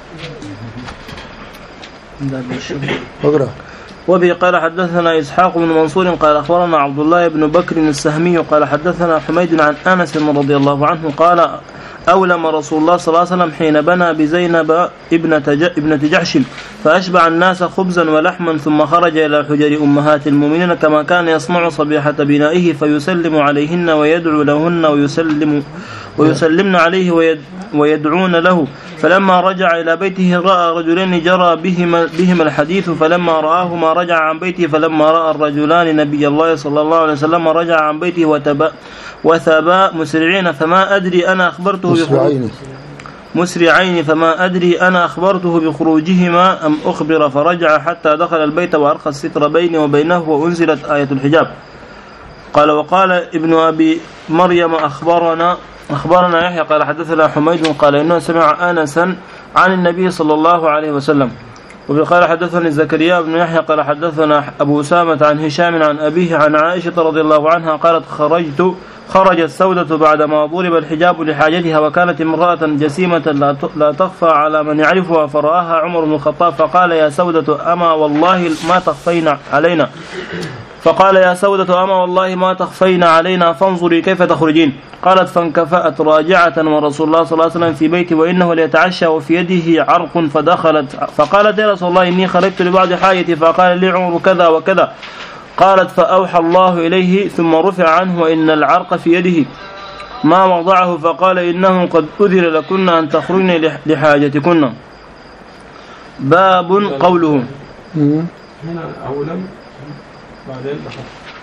اقرأ. وبه قال حدثنا إسحاق بن منصور قال أخبرنا عبد الله بن بكر السهمي قال حدثنا حميد عن أنس رضي الله عنه قال أولم رسول الله صلى الله عليه وسلم حين بنى بزينب ابنة ابنة جحش فأشبع الناس خبزا ولحما ثم خرج إلى حجر أمهات المؤمنين كما كان يصنع صبيحة بنائه فيسلم عليهن ويدعو لهن ويسلم ويسلمن عليه ويد ويدعون له. فلما رجع إلى بيته رأى رجلين جرى بهما, بهما الحديث فلما رآهما رجع عن بيته فلما رأى الرجلان نبي الله صلى الله عليه وسلم رجع عن بيته وتبا وثبا مسرعين فما أدري أنا أخبرته مسرعين مسرعين فما أدري أنا أخبرته بخروجهما أم أخبر فرجع حتى دخل البيت وأرخى الستر بيني وبينه وأنزلت آية الحجاب. قال وقال ابن أبي مريم أخبرنا أخبرنا يحيى قال حدثنا حميد قال إنه سمع أنسا عن النبي صلى الله عليه وسلم وقال حدثني زكريا بن يحيى قال حدثنا أبو أسامة عن هشام عن أبيه عن عائشة رضي الله عنها قالت خرجت خرجت سودة بعدما ضرب الحجاب لحاجتها وكانت امرأة جسيمة لا تخفى على من يعرفها فرآها عمر بن الخطاب فقال يا سودة أما والله ما تخفين علينا فقال يا سودة أما والله ما تخفين علينا فانظري كيف تخرجين. قالت فانكفأت راجعة ورسول الله صلى الله عليه وسلم في بيتي وإنه ليتعشى وفي يده عرق فدخلت فقالت يا رسول الله إني خرجت لبعض حاجتي فقال لي عمر كذا وكذا. قالت فأوحى الله إليه ثم رفع عنه وإن العرق في يده ما وضعه فقال إنه قد أذن لكن أن تخرجن لحاجتكن. باب قوله هنا أولا بعدين دخل.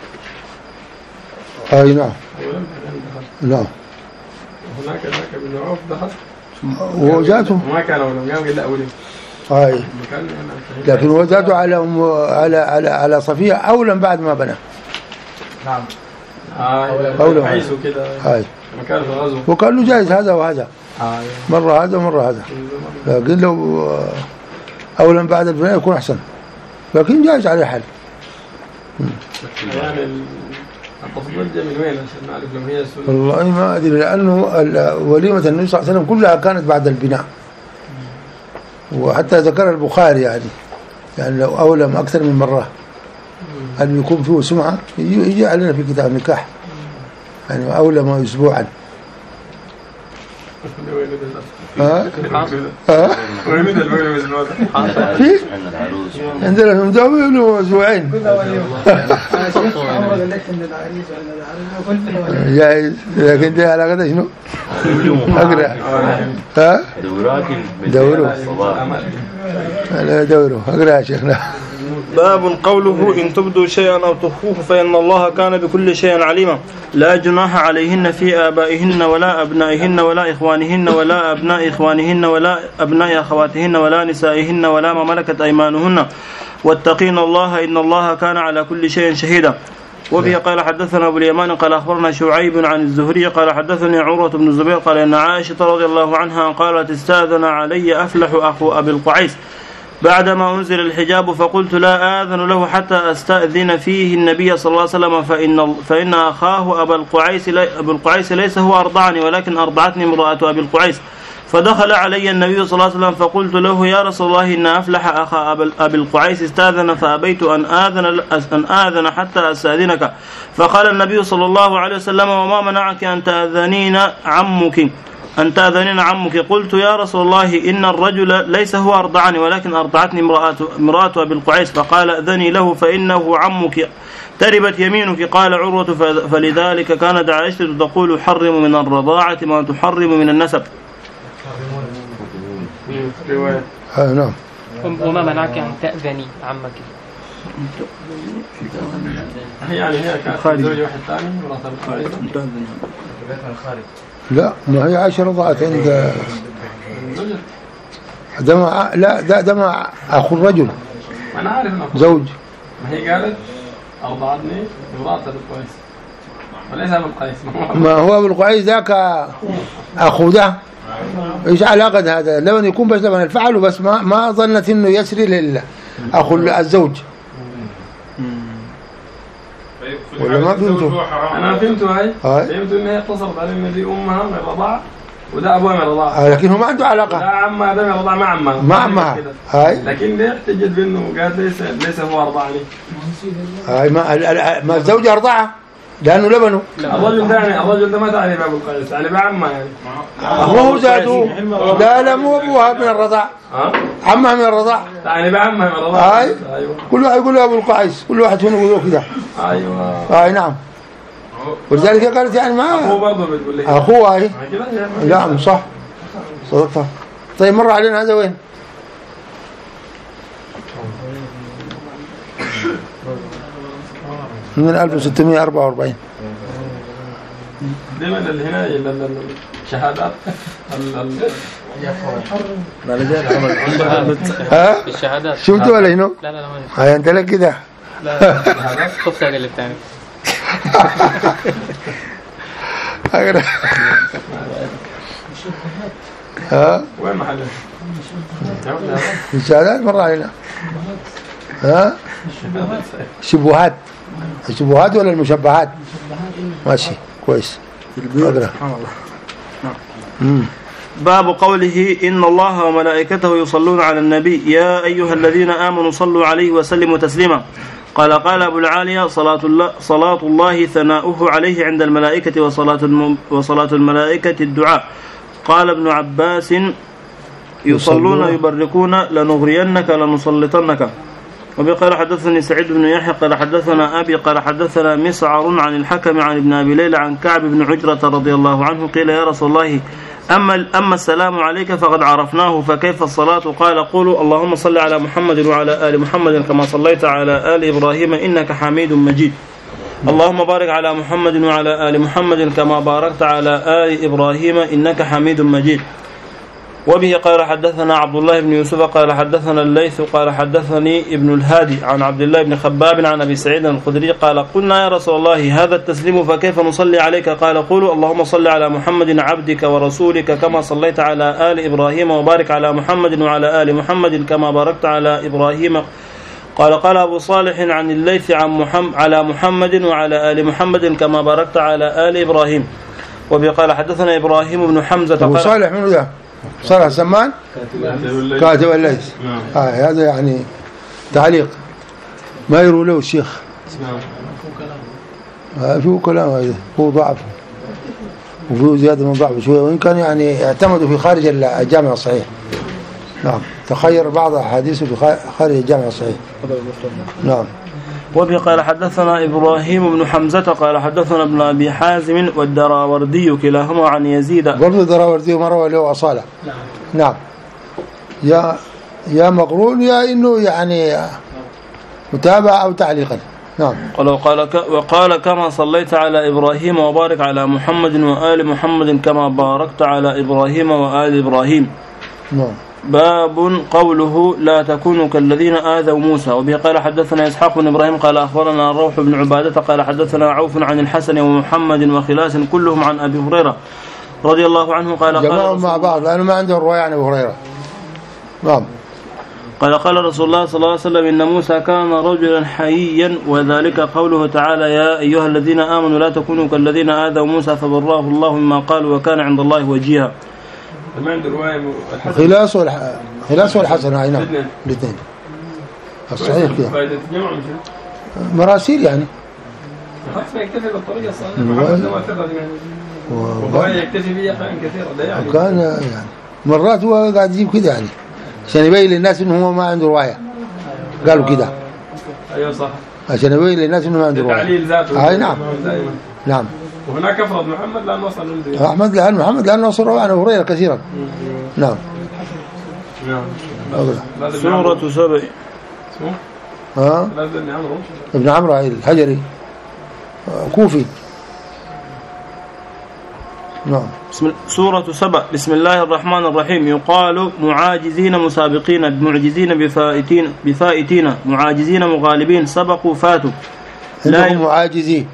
أي نعم. أولا بعدين دخل. نعم. هناك ذاك ابن عوف دخل. وجاته. ما كان أولا قام إلا أولين. أي. لكن وجاته على على على على صفية أولا بعد ما بنى. نعم. آه أولا. عيسو كده. أي. مكان الغزو. وكان له جائز هذا وهذا. آه. مرة هذا ومرة هذا. لكن لو أولا بعد البناء يكون أحسن. لكن جائز عليه حل. يعني التفضيل جاء من وين عشان نعرف لو هي سنة؟ والله ما أدري لأنه وليمة النبي صلى الله عليه وسلم كلها كانت بعد البناء. وحتى ذكر البخاري يعني يعني لو أولم أكثر من مرة أن يكون فيه سمعة يجي علينا في كتاب النكاح يعني أولم أسبوعا. ها ها عندنا في مداوي له أسبوعين جايز لكن ده على قدر شنو أقرأ ها دوروا لا دوروا أقرأ يا شيخنا. باب قوله إن تبدوا شيئا أو تخفوه فإن الله كان بكل شيء عليما. لا جناح عليهن في آبائهن ولا أبنائهن ولا إخوانهن ولا أبناء إخوانهن ولا أبناء أخواتهن ولا نسائهن ولا ما ملكت أيمانهن واتقين الله إن الله كان على كل شيء شهيدا. وبه قال حدثنا أبو اليمان قال أخبرنا شعيب عن الزهري قال حدثني عروة بن الزبير قال إن عائشة رضي الله عنها قالت استاذن علي أفلح أخو أبي القعيس بعدما أنزل الحجاب فقلت لا آذن له حتى أستأذن فيه النبي صلى الله عليه وسلم فإن, فإن أخاه أبا القعيس, أبا القعيس ليس هو أرضعني ولكن أرضعتني امرأة أبي القعيس. فدخل علي النبي صلى الله عليه وسلم فقلت له يا رسول الله إن أفلح أخا أبي القعيس استاذن فأبيت أن آذن, أن آذن حتى أستأذنك. فقال النبي صلى الله عليه وسلم وما منعك أن تأذنين عمك أن تأذنين عمك. قلت يا رسول الله إن الرجل ليس هو أرضعني ولكن أرضعتني امرأة أبي القعيس. فقال أذني له فإنه عمك تربت يمينك. قال عروة فلذلك كانت عائشة تقول حرم من الرضاعة ما تحرم من النسب. نعم. وما منعك أن تأذني عمك يعني هي كانت زوج واحد ثاني مرات الخارج. لا ما هي عائشة رضعت عند دم لا ده دم أخو الرجل أنا عارف زوج. ما هي قالت أرضعتني مرات أبي القعيس وليس أبي القعيس. ما هو أبو القعيس ذاك أخو ده إيش علاقة هذا؟ لمن يكون بس لمن الفعل بس ما ما ظنت إنه يسري للأخو الزوج. ولا ما فهمته؟ أنا فهمته هاي. فهمته إنها اتصلت على إن دي أمها من الرضاعة وده أبوها من الرضاعة. لكن هو ما عنده علاقة. لا عمها ده من الرضاعة ما عمها. ما عمها. هاي. لكن ده احتجت بإنه قالت ليس ليس هو أرضعني. هاي ما ما الزوج أرضعه لأنه لبنه. الرجل ده يعني الرجل ده ما تعني بأبو القعيس يعني بعمها يعني. هو زادوا. لا لا مو أبوها من الرضاعة. عمها من الرضاعة. يعني بعمها من الرضاعة. هاي. أيوة. كل واحد يقول له أبو القعيس كل واحد هنا يقول كذا. أيوة. هاي نعم. ولذلك قالت يعني ما. أخوه برضه بتقول لي. أخوه هاي. نعم صح. صدقت. طيب مر علينا هذا وين؟ من ألف وستمائة وأربعة وأربعين. دائما اللي هنا الشهادات ها الشهادات شفت ولا هنا؟ لا لا لا هاي أنت لك كده. لا خفت أقل الثاني. ها وين محله؟ الشهادات مر علينا. ها شبهات الشبهات ولا المشبهات؟ ماشي كويس. سبحان الله. باب قوله إن الله وملائكته يصلون على النبي يا أيها الذين آمنوا صلوا عليه وسلموا تسليما. قال قال أبو العالية صلاة الله, صلاة الله ثناؤه عليه عند الملائكة وصلاة, الم وصلاة الملائكة الدعاء. قال ابن عباس يصلون يبركون لنغرينك لنسلطنك. وبقال حدثني سعيد بن يحيى قال حدثنا أبي قال حدثنا مسعر عن الحكم عن ابن أبي ليلى عن كعب بن عجرة رضي الله عنه قيل يا رسول الله أما, أما السلام عليك فقد عرفناه فكيف الصلاة؟ قال قولوا اللهم صل على محمد وعلى آل محمد كما صليت على آل إبراهيم إنك حميد مجيد. اللهم بارك على محمد وعلى آل محمد كما باركت على آل إبراهيم إنك حميد مجيد. وبه قال حدثنا عبد الله بن يوسف قال حدثنا الليث قال حدثني ابن الهادي عن عبد الله بن خباب عن أبي سعيد الخدري قال قلنا يا رسول الله هذا التسليم فكيف نصلي عليك؟ قال قولوا اللهم صل على محمد عبدك ورسولك كما صليت على آل إبراهيم وبارك على محمد وعلى آل محمد كما باركت على إبراهيم. قال قال أبو صالح عن الليث عن محمد على محمد وعلى آل محمد كما باركت على آل إبراهيم. وبه قال حدثنا إبراهيم بن حمزة. أبو صالح من ذا؟ صالح السمان كاتب الليث. آه هذا يعني تعليق ما يروي له الشيخ. آه فيه كلام هذا هو ضعف وفيه زيادة من ضعف شوية وإن كان يعني اعتمدوا في خارج الجامع الصحيح. نعم تخير بعض أحاديثه في خارج الجامع الصحيح. نعم. وبه قال حدثنا إبراهيم بن حمزة قال حدثنا ابن أبي حازم والدراوردي كلاهما عن يزيد. برضو الدراوردي مرة له أصالة. نعم. نعم يا يا مقرون يا إنه يعني متابعة أو تعليقا. نعم. قال وقال, وقال كما صليت على إبراهيم وبارك على محمد وآل محمد كما باركت على إبراهيم وآل إبراهيم. نعم. باب قوله لا تكونوا كالذين آذوا موسى. وبه قال حدثنا إسحاق بن إبراهيم قال أخبرنا روح بن عبادة قال حدثنا عوف عن الحسن ومحمد وخلاس كلهم عن أبي هريرة رضي الله عنه قال جمعهم مع بعض لأنه ما عنده رواية عن أبي هريرة. نعم. قال قال رسول الله صلى الله عليه وسلم إن موسى كان رجلا حييا وذلك قوله تعالى يا أيها الذين آمنوا لا تكونوا كالذين آذوا موسى فبراه الله مما قالوا وكان عند الله وجيها. ما عنده رواية خلاص والح... خلاص والحسن أي نعم الاثنين الصحيح كده مراسيل يعني حتى يكتفي بالطريقة الصحيحة محمد ما ثبت وهو يكتفي بها أحيان كثيرة ده يعني وكان يعني مرات هو قاعد يجيب كده يعني عشان يبين للناس إنه هو ما عنده رواية قالوا كده. أيوة صح عشان يبين للناس إنه ما عنده رواية تعليل ذاته. أي نعم نعم. وهناك أفرض محمد لأنه وصل له أحمد لأن محمد لأنه وصل رواه عن أبي هريرة كثيرا. نعم. نعم. سورة سبع. ها؟ ابن عمرو الحجري كوفي. نعم. سورة سبع. بسم الله الرحمن الرحيم. يقال معاجزين مسابقين معجزين بفائتين بفائتين معاجزين مغالبين سبقوا فاتوا. لا معاجزين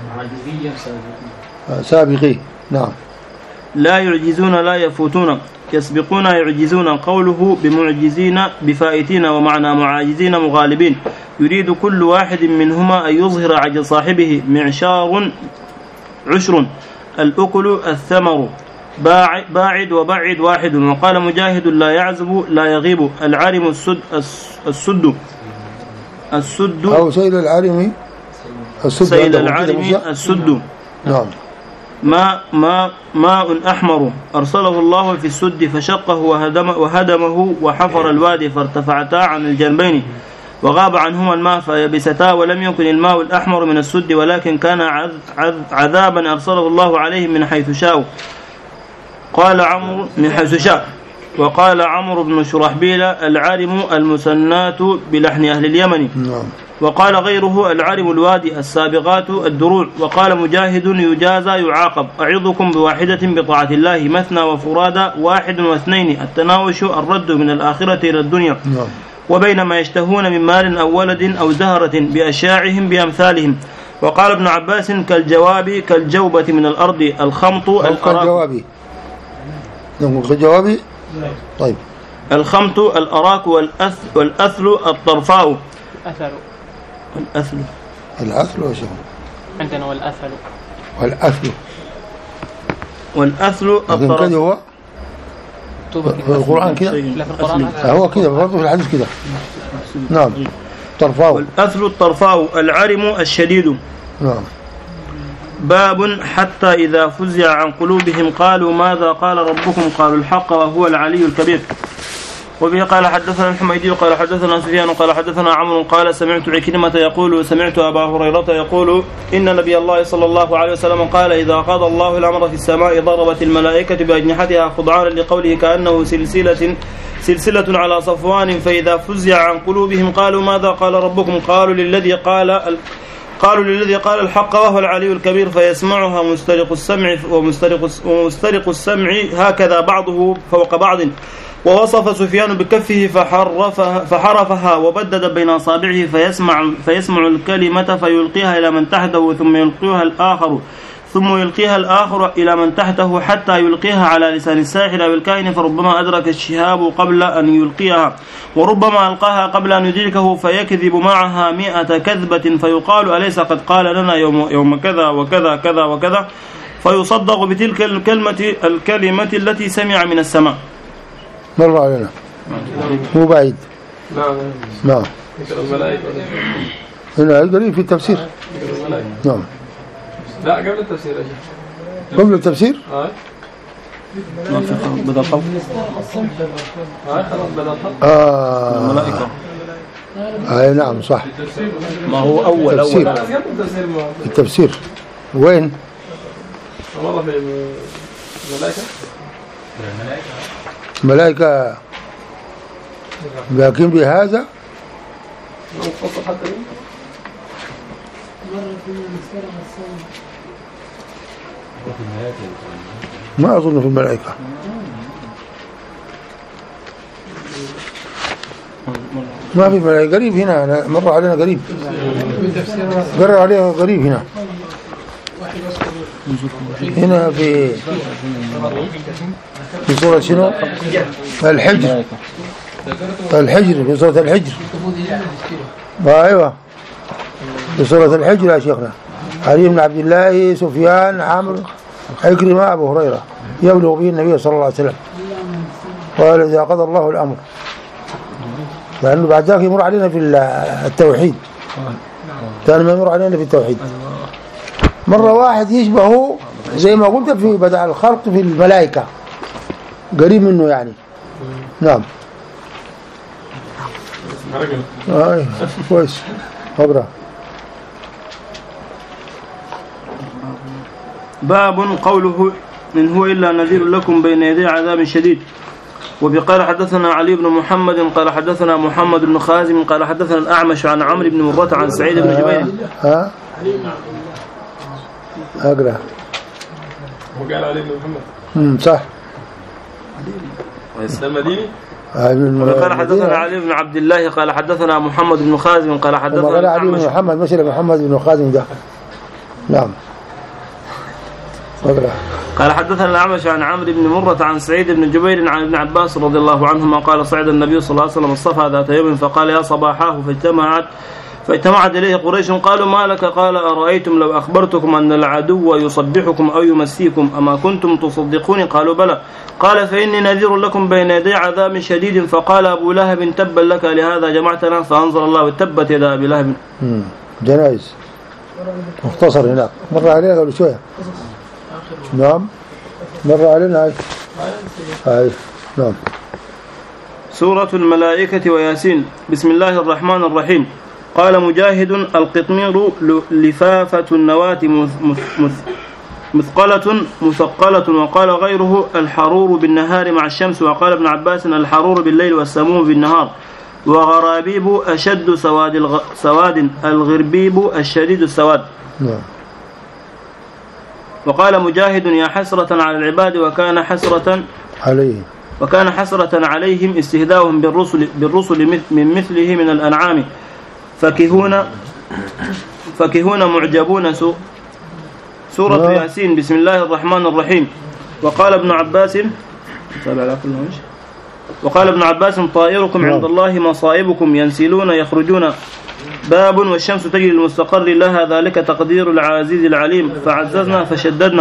سابقين. نعم. لا يعجزون لا يفوتون يسبقون يعجزون. قوله بمعجزين بفائتين ومعنى معاجزين مغالبين يريد كل واحد منهما أن يظهر عجز صاحبه. معشار عشر الأكل الثمر باعد وبعد واحد. وقال مجاهد لا يعزب لا يغيب. العارم السد السد السد أو سيل العارم السد سيل العارم السد. نعم. ماء ماء ماء أحمر أرسله الله في السد فشقه وهدم وهدمه وحفر الوادي فارتفعتا عن الجنبين وغاب عنهما الماء فيبستا ولم يكن الماء الأحمر من السد ولكن كان عذابا أرسله الله عليهم من حيث شاء. قال عمرو من حيث شاء. وقال عمرو بن شرحبيل العارم المسنات بلحن أهل اليمن. وقال غيره العارم الوادي السابغات الدروع. وقال مجاهد يجازى يعاقب. أعظكم بواحدة بطاعة الله مثنى وفرادى واحد واثنين التناوش الرد من الآخرة إلى الدنيا وبينما يشتهون من مال أو ولد أو زهرة بأشياعهم بأمثالهم. وقال ابن عباس كالجواب كالجوبة من الأرض الخمط كالجواب نقول كجوابي. طيب الخمط الأراك والأث والأثل الطرفاء. أثل والأثل الأثل وش عندنا والأثل والأثل والأثل الطرفاء كده هو في القرآن كده. لا في القرآن هو كده برضه في الحديث كده. نعم طرفاء. والأثل الطرفاء العرم الشديد. نعم. باب حتى إذا فزع عن قلوبهم قالوا ماذا قال ربكم قالوا الحق وهو العلي الكبير. وبه قال حدثنا الحميدي قال حدثنا سفيان قال حدثنا عمرو قال سمعت عكرمة يقول سمعت أبا هريرة يقول إن نبي الله صلى الله عليه وسلم قال إذا قضى الله الأمر في السماء ضربت الملائكة بأجنحتها خضعانا لقوله كأنه سلسلة سلسلة على صفوان فإذا فزع عن قلوبهم قالوا ماذا قال ربكم قالوا للذي قال قالوا للذي قال الحق وهو العلي الكبير فيسمعها مسترق السمع ومسترق ومسترق السمع هكذا بعضه فوق بعض. ووصف سفيان بكفه فحرفها, فحرفها وبدد بين أصابعه فيسمع, فيسمع الكلمة فيلقيها إلى من تحته ثم يلقيها الآخر ثم يلقيها الآخر إلى من تحته حتى يلقيها على لسان الساحر أو الكاهن فربما أدرك الشهاب قبل أن يلقيها وربما ألقاها قبل أن يدركه فيكذب معها مئة كذبة فيقال أليس قد قال لنا يوم, يوم كذا وكذا كذا وكذا فيصدق بتلك الكلمة, الكلمة التي سمع من السماء. مر علينا مو بعيد. نعم نعم هنا قريب في التفسير. نعم لا قبل التفسير قبل التفسير اه بدأ الخلق اه خلاص بدأ الخلق اه الملائكة. اي نعم صح. ما هو أول التفسير. أول التفسير وين والله في الملائكة ملائكة لكن بهذا ما أظن في الملائكة ما في ملائكة قريب هنا مر علينا قريب قرر عليها قريب هنا هنا في في سورة شنو الحجر الحجر في سورة الحجر أيوة في سورة الحجر يا شيخنا علي بن عبد الله سفيان عمرو عكرمة أبو هريرة يبلغ به النبي صلى الله عليه وسلم قال إذا قضى الله الأمر لأنه بعد ذلك يمر علينا في التوحيد ثاني ما يمر علينا في التوحيد مرة واحد يشبهه زي ما قلت في بدء الخلق في الملائكة قريب منه يعني. نعم آه كويس اقرأ. باب قوله إن هو إلا نذير لكم بين يدي عذاب شديد. وبقال حدثنا علي بن محمد قال حدثنا محمد بن خازم قال حدثنا الأعمش عن عمرو بن مرة عن سعيد بن جبير. ها اقرأ. وقال علي بن محمد امم صح المديني. وقال حدثنا علي بن عبد الله قال حدثنا محمد بن خازم قال حدثنا قال علي بن محمد مش محمد بن خازم ده. نعم اقرأ. قال حدثنا الأعمش عن عمرو بن مرة عن سعيد بن جبير عن ابن عباس رضي الله عنهما قال صعد النبي صلى الله عليه وسلم الصفا ذات يوم فقال يا صباحاه فاجتمعت فاجتمعت إليه قريش قالوا ما لك قال أرأيتم لو أخبرتكم أن العدو يصبحكم أو يمسيكم أما كنتم تصدقوني قالوا بلى قال فإني نذير لكم بين يدي عذاب شديد فقال أبو لهب تبا لك لهذا جمعتنا فأنزل الله تبت يدا أبي لهب. جنائز مختصر هناك مر علينا قبل شوية. نعم مر علينا هاي هاي. نعم. سورة الملائكة وياسين. بسم الله الرحمن الرحيم. قال مجاهد القطمير لفافة النواة مثقلة مثقلة وقال غيره الحرور بالنهار مع الشمس وقال ابن عباس الحرور بالليل والسموم بالنهار وغرابيب أشد سواد, الغ... سواد الغربيب الشديد السواد. وقال مجاهد يا حسرة على العباد وكان حسرة عليهم وكان حسرة عليهم استهداؤهم بالرسل, بالرسل من مثله من الأنعام فكهون فكهون معجبون سوء. سورة ياسين. بسم الله الرحمن الرحيم. وقال ابن عباس وقال ابن عباس طائركم عند الله مصائبكم ينسلون يخرجون. باب والشمس تجري للمستقر لها ذلك تقدير العزيز العليم فعززنا فشددنا.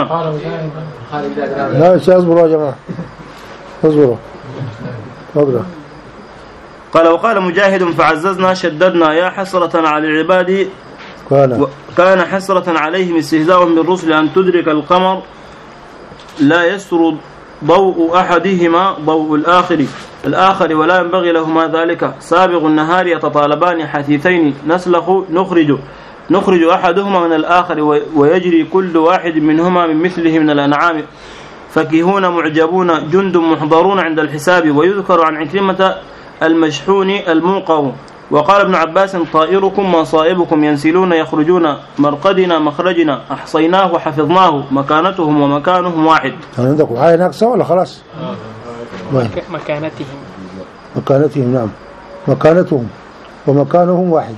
لا اصبروا يا جماعة اصبروا اقرأ. قال وقال مجاهد فعززنا شددنا يا حسرة على العباد كان كان حسرة عليهم استهزاءهم بالرسل أن تدرك القمر لا يسر ضوء أحدهما ضوء الآخر الآخر ولا ينبغي لهما ذلك سابغ النهار يتطالبان حثيثين نسلخ نخرج نخرج أحدهما من الآخر ويجري كل واحد منهما من مثله من الأنعام فكهون معجبون جند محضرون عند الحساب. ويذكر عن عكرمة المشحون الموقع. وقال ابن عباس طائركم مصائبكم ينسلون يخرجون مرقدنا مخرجنا أحصيناه وحفظناه مكانتهم ومكانهم واحد. عندكم حاجة ناقصة ولا خلاص؟ مكانتهم مكانتهم نعم مكانتهم ومكانهم واحد.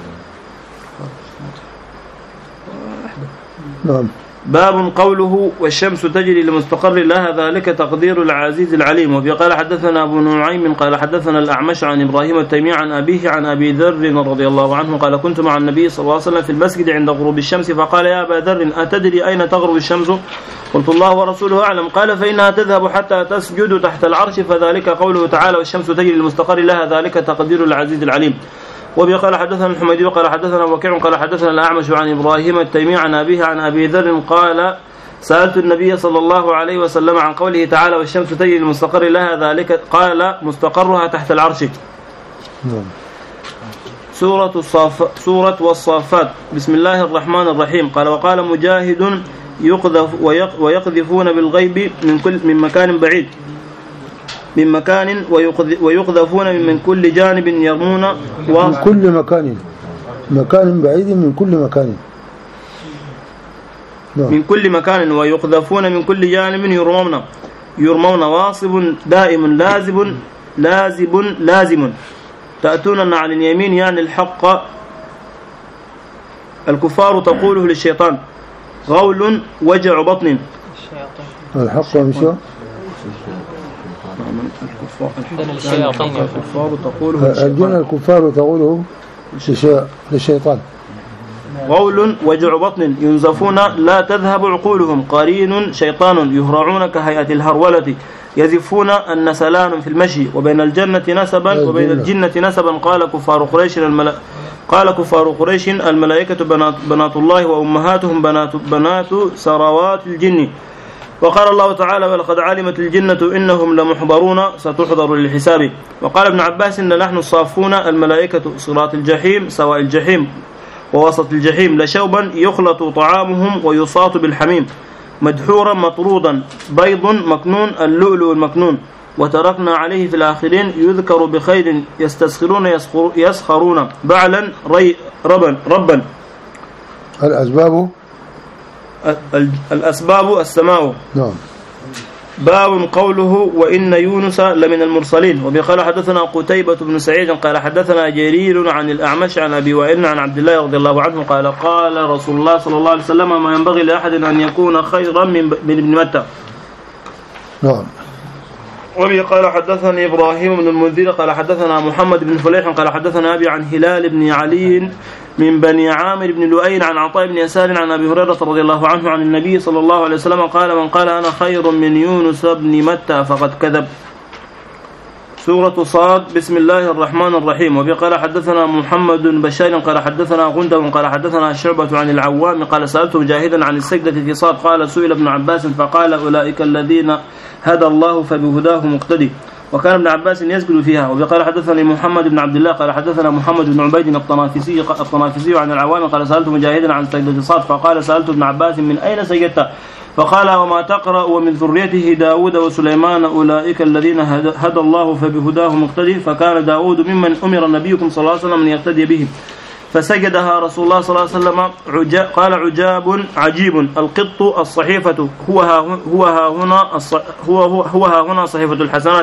نعم. باب قوله والشمس تجري لمستقر لها ذلك تقدير العزيز العليم. وفي قال حدثنا أبو نعيم قال حدثنا الأعمش عن إبراهيم التيمي عن أبيه عن أبي ذر رضي الله عنه قال كنت مع النبي صلى الله عليه وسلم في المسجد عند غروب الشمس فقال يا أبا ذر أتدري أين تغرب الشمس؟ قلت الله ورسوله أعلم. قال فإنها تذهب حتى تسجد تحت العرش فذلك قوله تعالى والشمس تجري لمستقر لها ذلك تقدير العزيز العليم. وبه قال حدثنا الحميدي قال حدثنا وكيع قال حدثنا الأعمش عن إبراهيم التيمي عن أبيه عن أبي ذر قال سألت النبي صلى الله عليه وسلم عن قوله تعالى والشمس تجري للمستقر لها ذلك قال مستقرها تحت العرش. سورة الصاف سورة والصافات. بسم الله الرحمن الرحيم. قال وقال مجاهد يقذف ويقذفون بالغيب من كل من مكان بعيد من مكان ويقذفون من كل جانب يرمون من كل مكان مكان بعيد من كل مكان من كل مكان ويقذفون من كل جانب يرمون يرمون واصب دائم لازب لازب لازم تأتون عن اليمين يعني الحق الكفار تقوله للشيطان غول وجع بطن الحق ومشى الكفار تقوله الجنة الكفار تقوله للشيطان غول وجع بطن ينزفون لا تذهب عقولهم قرين شيطان يهرعون كهيئة الهرولة يزفون النسلان في المشي وبين الجنة نسبا وبين الجنة نسبا قال كفار قريش الملا قال كفار قريش الملائكة بنات, بنات الله وأمهاتهم بنات, بنات سروات الجن. وقال الله تعالى ولقد علمت الجنة إنهم لمحضرون ستحضر للحساب. وقال ابن عباس إن نحن الصافون الملائكة صراط الجحيم سواء الجحيم ووسط الجحيم لشوبا يخلط طعامهم ويصاط بالحميم مدحورا مطرودا بيض مكنون اللؤلؤ المكنون وتركنا عليه في الآخرين يذكر بخير يستسخرون يسخرون بعلا ري ربا ربا. الأسباب الأسباب السماء. نعم. باب قوله وإن يونس لمن المرسلين. وبقال حدثنا قتيبة بن سعيد قال حدثنا جرير عن الأعمش عن أبي وائل عن عبد الله رضي الله عنه قال قال رسول الله صلى الله عليه وسلم ما ينبغي لأحد أن يكون خيرا من ابن متى. نعم. وبه قال حدثني إبراهيم بن المنذر قال حدثنا محمد بن فليح قال حدثنا أبي عن هلال بن علي من بني عامر بن لؤي عن عطاء بن يسار عن أبي هريرة رضي الله عنه عن النبي صلى الله عليه وسلم قال من قال أنا خير من يونس بن متى فقد كذب. سورة صاد. بسم الله الرحمن الرحيم. وبه قال حدثنا محمد بن بشار قال حدثنا غندر قال حدثنا شعبة عن العوام قال سألت مجاهدا عن السجدة في صاد قال سئل ابن عباس فقال أولئك الذين هدى الله فبهداه مقتدي. وكان ابن عباس يسجد فيها. وقال حدثني محمد بن عبد الله قال حدثنا محمد بن عبيد الطنافسي الطنافسي عن العوام قال سألت مجاهدا عن سجدة صاد فقال سألت ابن عباس من أين سجدت فقال وما تقرأ ومن ذريته داود وسليمان أولئك الذين هدى الله فبهداه مقتدي. فكان داود ممن أمر نبيكم صلى الله عليه وسلم أن يقتدي به فسجدها رسول الله صلى الله عليه وسلم. عجا قال عجاب عجيب القط الصحيفة هو ها هو ها هنا هو هو, هو ها هنا صحيفة الحسنات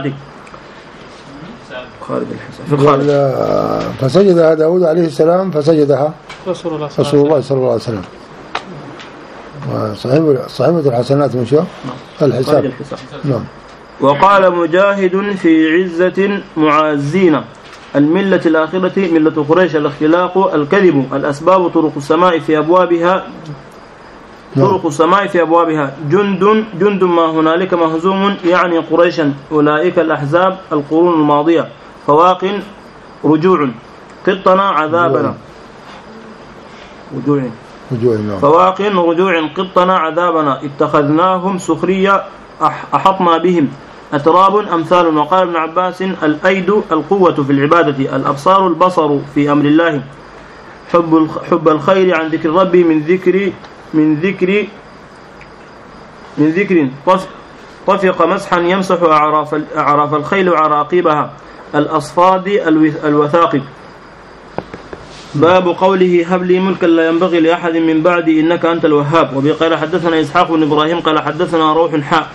خالد الحسن فسجدها داود عليه السلام فسجدها رسول الله صلى الله عليه وسلم. صحيفة صحيفة الحسنات من شو الحساب. نعم. وقال مجاهد في عزة معازين الملة الآخرة ملة قريش الاختلاق الكذب الأسباب طرق السماء في أبوابها طرق السماء في أبوابها جند جند ما هنالك مهزوم يعني قريشا أولئك الأحزاب القرون الماضية فواق رجوع قطنا عذابنا رجوع فواق رجوع قطنا عذابنا اتخذناهم سخرية أحطنا بهم أتراب أمثال. وقال ابن عباس الأيد القوة في العبادة الأبصار البصر في أمر الله حب حب الخير عن ذكر ربي من ذكر من ذكر من ذكر طفق مسحا يمسح أعراف أعراف الخيل وعراقيبها الأصفاد الوثاقب. باب قوله هب لي ملكا لا ينبغي لأحد من بعدي إنك أنت الوهاب. وبقال حدثنا إسحاق بن إبراهيم قال حدثنا روح حاء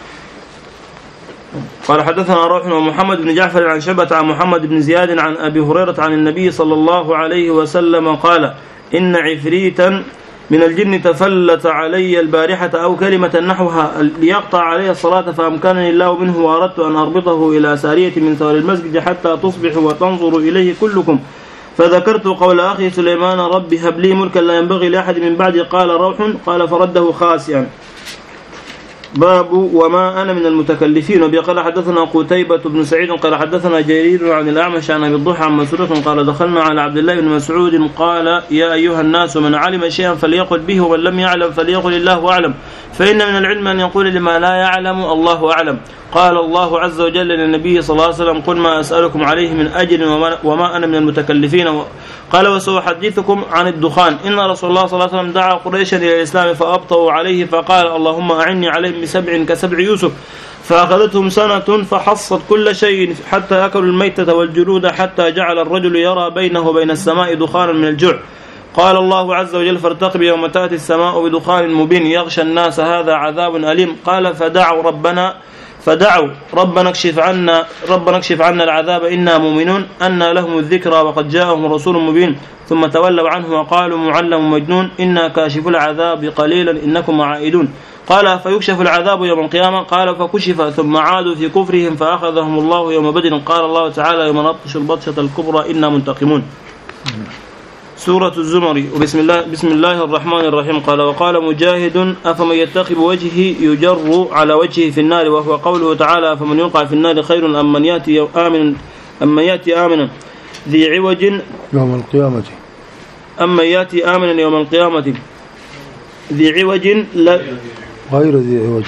قال حدثنا روح ومحمد بن جعفر عن شعبة عن محمد بن زياد عن أبي هريرة عن النبي صلى الله عليه وسلم قال إن عفريتا من الجن تفلت علي البارحة أو كلمة نحوها ليقطع علي الصلاة فأمكنني الله منه وأردت أن أربطه إلى سارية من ثور المسجد حتى تصبح وتنظر إليه كلكم فذكرت قول أخي سليمان رب هب لي ملكا لا ينبغي لأحد من بعدي قال روح قال فرده خاسئا. باب وما أنا من المتكلفين. وبقال حدثنا قتيبة بن سعيد قال حدثنا جرير عن الأعمش عن أبي الضحى عن مسروق قال دخلنا على عبد الله بن مسعود قال يا أيها الناس من علم شيئا فليقل به ومن لم يعلم فليقل الله أعلم فإن من العلم أن يقول لما لا يعلم الله أعلم. قال الله عز وجل للنبي صلى الله عليه وسلم قل ما أسألكم عليه من أجر وما أنا من المتكلفين. قال وسأحدثكم عن الدخان إن رسول الله صلى الله عليه وسلم دعا قريشا إلى الإسلام فأبطأوا عليه فقال اللهم أعني عليهم بسبع كسبع يوسف فأخذتهم سنة فحصت كل شيء حتى أكلوا الميتة والجلود حتى جعل الرجل يرى بينه وبين السماء دخانا من الجوع. قال الله عز وجل فارتقب يوم تأتي السماء بدخان مبين يغشى الناس هذا عذاب أليم. قال فدعوا ربنا فدعوا ربنا اكشف عنا ربنا اكشف عنا العذاب إنا مؤمنون أن لهم الذكرى وقد جاءهم رسول مبين ثم تولوا عنه وقالوا معلم مجنون إنا كاشف العذاب قليلا إنكم عائدون. قال فيكشف العذاب يوم القيامة قال فكشف ثم عادوا في كفرهم فأخذهم الله يوم بدر. قال الله تعالى يوم نبطش البطشة الكبرى إنا منتقمون. سورة الزمر. وبسم الله بسم الله الرحمن الرحيم. قال وقال مجاهد أفمن يتقي بوجهه يجر على وجهه في النار وهو قوله تعالى فمن يلقى في النار خير أم من يأتي آمنا أم من يأتي آمنا ذي عوج يوم القيامة أم من يأتي آمنا يوم القيامة ذي عوج لا غير ذي عوج.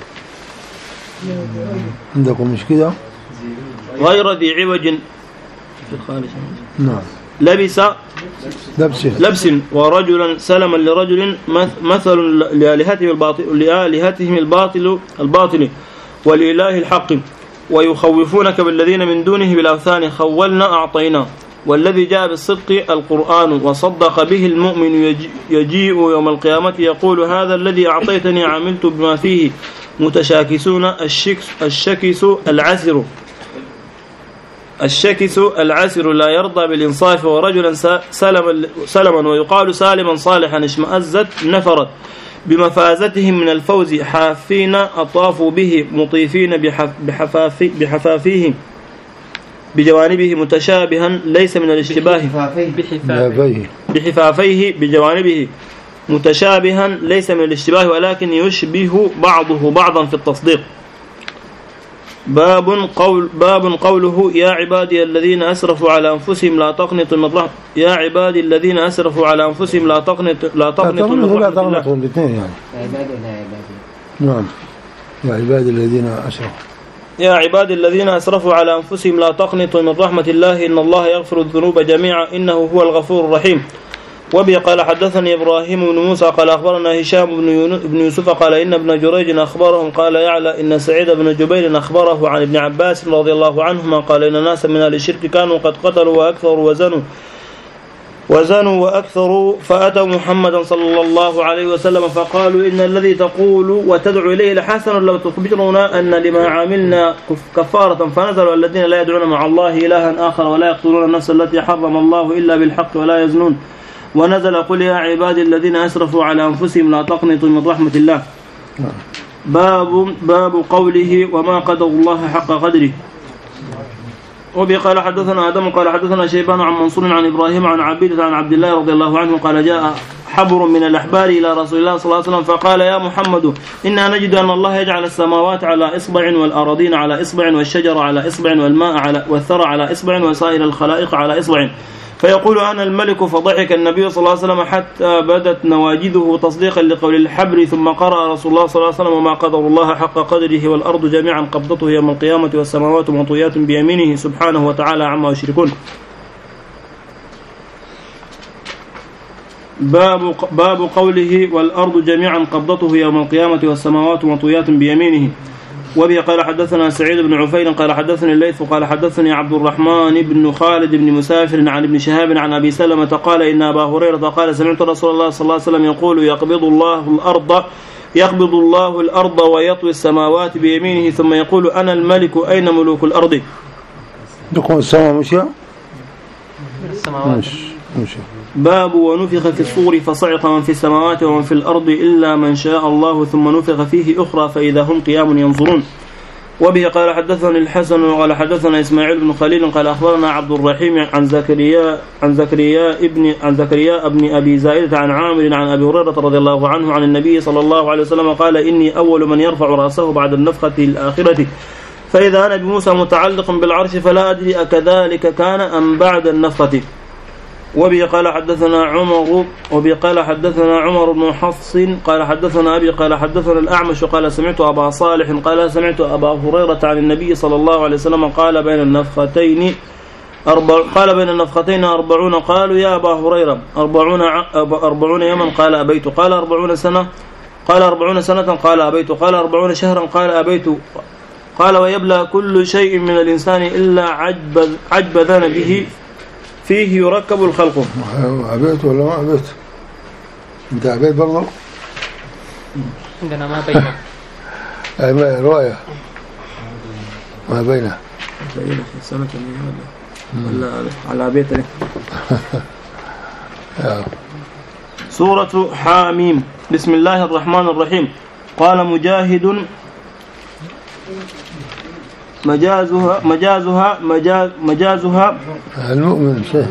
عندكم مش كده غير ذي عوج في الخارج. نعم. لبس لبس لبس ورجلا سلما لرجل مثل لآلهتهم الباطل لآلهتهم الباطل الباطل والإله الحق ويخوفونك بالذين من دونه بالأوثان خولنا أعطينا. والذي جاء بالصدق القرآن وصدق به المؤمن يجيء يوم القيامة يقول هذا الذي أعطيتني عملت بما فيه متشاكسون الشكس, الشكس العسر الشكس العسر لا يرضى بالإنصاف ورجلا سلما, سلما ويقال سالما صالحا اشمأزت نفرت بمفازتهم من الفوز حافين أطافوا به مطيفين بحف بحفاف بحفافيه بجوانبه متشابها ليس من الاشتباه بحفافيه, بحفافيه بجوانبه متشابها ليس من الاشتباه ولكن يشبه بعضه بعضا في التصديق. باب قول باب قوله يا عبادي الذين أسرفوا على أنفسهم لا تقنطوا من رحمة يا عبادي الذين أسرفوا على أنفسهم لا تقنطوا لا تقنطوا من رحمة الله. الاثنين يعني. يا عبادي لا عبادي. نعم. يا عبادي الذين أسرفوا يا عبادي الذين أسرفوا على أنفسهم لا تقنطوا من رحمة الله إن الله يغفر الذنوب جميعا إنه هو الغفور الرحيم. وبه قال حدثني إبراهيم بن موسى قال أخبرنا هشام بن يوسف قال إن ابن جريج أخبرهم قال يعلى إن سعيد بن جبير أخبره عن ابن عباس رضي الله عنهما قال إن ناسا من أهل الشرك كانوا قد قتلوا وأكثروا وزنوا وزنوا وأكثروا فأتوا محمدا صلى الله عليه وسلم فقالوا إن الذي تقول وتدعو إليه لحسن لو تخبرنا أن لما عملنا كفارة. فنزلوا الذين لا يدعون مع الله إلها آخر ولا يقتلون النفس التي حرم الله إلا بالحق ولا يزنون. ونزل قل يا عبادي الذين أسرفوا على أنفسهم لا تقنطوا من رحمة الله. باب باب قوله وما قدر الله حق قدره. وبه قال حدثنا آدم قال حدثنا شيبان عن منصور عن إبراهيم عن عبيدة عن عبد الله رضي الله عنه قال جاء حبر من الأحبار إلى رسول الله صلى الله عليه وسلم فقال يا محمد إنا نجد أن الله يجعل السماوات على إصبع والأراضين على إصبع والشجر على إصبع والماء على والثرى على إصبع وسائر الخلائق على إصبع فيقول أنا الملك. فضحك النبي صلى الله عليه وسلم حتى بدت نواجذه تصديقا لقول الحبر ثم قرأ رسول الله صلى الله عليه وسلم وما قدر الله حق قدره والأرض جميعا قبضته يوم القيامة والسماوات مطويات بيمينه سبحانه وتعالى عما يشركون. باب باب قوله والأرض جميعا قبضته يوم القيامة والسماوات مطويات بيمينه. وبه قال حدثنا سعيد بن عفير قال حدثني الليث قال حدثني عبد الرحمن بن خالد بن مسافر عن ابن شهاب عن أبي سلمة قال إن أبا هريرة قال سمعت رسول الله صلى الله عليه وسلم يقول يقبض الله الأرض يقبض الله الأرض ويطوي السماوات بيمينه ثم يقول أنا الملك أين ملوك الأرض. دخول السماء مشى السماوات مشى. باب ونفخ في الصور فصعق من في السماوات ومن في الأرض إلا من شاء الله ثم نفخ فيه أخرى فإذا هم قيام ينظرون. وبه قال حدثنا الحسن قال حدثنا إسماعيل بن خليل قال أخبرنا عبد الرحيم عن زكريا عن زكريا ابن عن زكريا ابن أبي زائدة عن عامر عن أبي هريرة رضي الله عنه عن النبي صلى الله عليه وسلم قال إني أول من يرفع رأسه بعد النفخة الآخرة فإذا أنا بموسى متعلق بالعرش فلا أدري أكذلك كان أم بعد النفخة. وبه قال حدثنا عمر وبه قال حدثنا عمر بن حفص قال حدثنا أبي قال حدثنا الأعمش قال سمعت أبا صالح قال سمعت أبا هريرة عن النبي صلى الله عليه وسلم قال بين النفختين أربع قال بين النفختين أربعون قالوا يا أبا هريرة أربعون أربعون يوما قال أبيت قال أربعون سنة قال أربعون سنة قال أبيت قال أربعون شهرا قال أبيت قال ويبلى كل شيء من الإنسان إلا عجب عجب ذان به فيه يركب الخلق. عبيت ولا ما عبيت؟ انت عبيت برضه؟ عندنا ما بينه. اي ما رواية ما بينه. بينه في سنة ولا على عبيت لك. سورة حاميم. بسم الله الرحمن الرحيم. قال مجاهد مجازها مجازها مجاز مجازها المؤمن شيء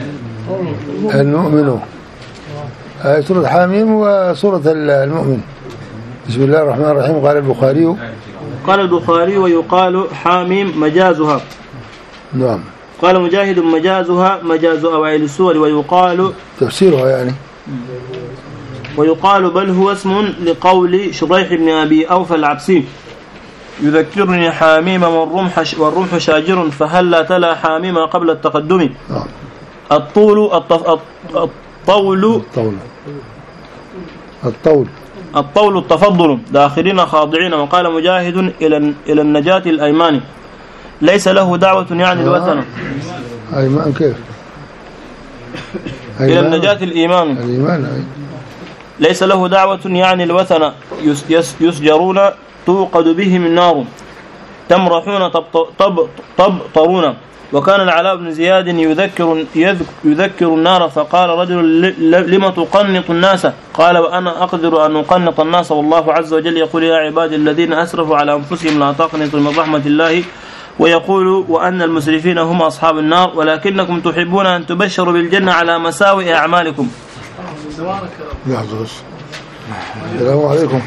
المؤمن هاي سورة حاميم وسورة المؤمن. بسم الله الرحمن الرحيم. قال البخاري قال البخاري ويقال حاميم مجازها. نعم. قال مجاهد مجازها مجاز أوائل السور ويقال تفسيرها يعني ويقال بل هو اسم لقول شريح بن أبي أوفى العبسي يذكرني حاميم والرمح والرمح شاجر فهل تلا حاميم قبل التقدم. الطول الطف... الطول الطول الطول الطول التفضل داخلين خاضعين. وقال مجاهد إلى إلى النجاة الأيمان ليس له دعوة يعني الوثن. أيمان كيف؟ إلى النجاة الإيمان الإيمان ليس له دعوة يعني الوثن يسجرون توقد بهم النار تمرحون تبطرون. وكان العلاء بن زياد يذكر يذكر النار فقال رجل لما تقنط الناس قال وأنا أقدر أن أقنط الناس والله عز وجل يقول يا عبادي الذين أسرفوا على أنفسهم لا تقنطوا من رحمة الله ويقول وأن المسرفين هم أصحاب النار ولكنكم تحبون أن تبشروا بالجنة على مساوئ أعمالكم. السلام عليكم.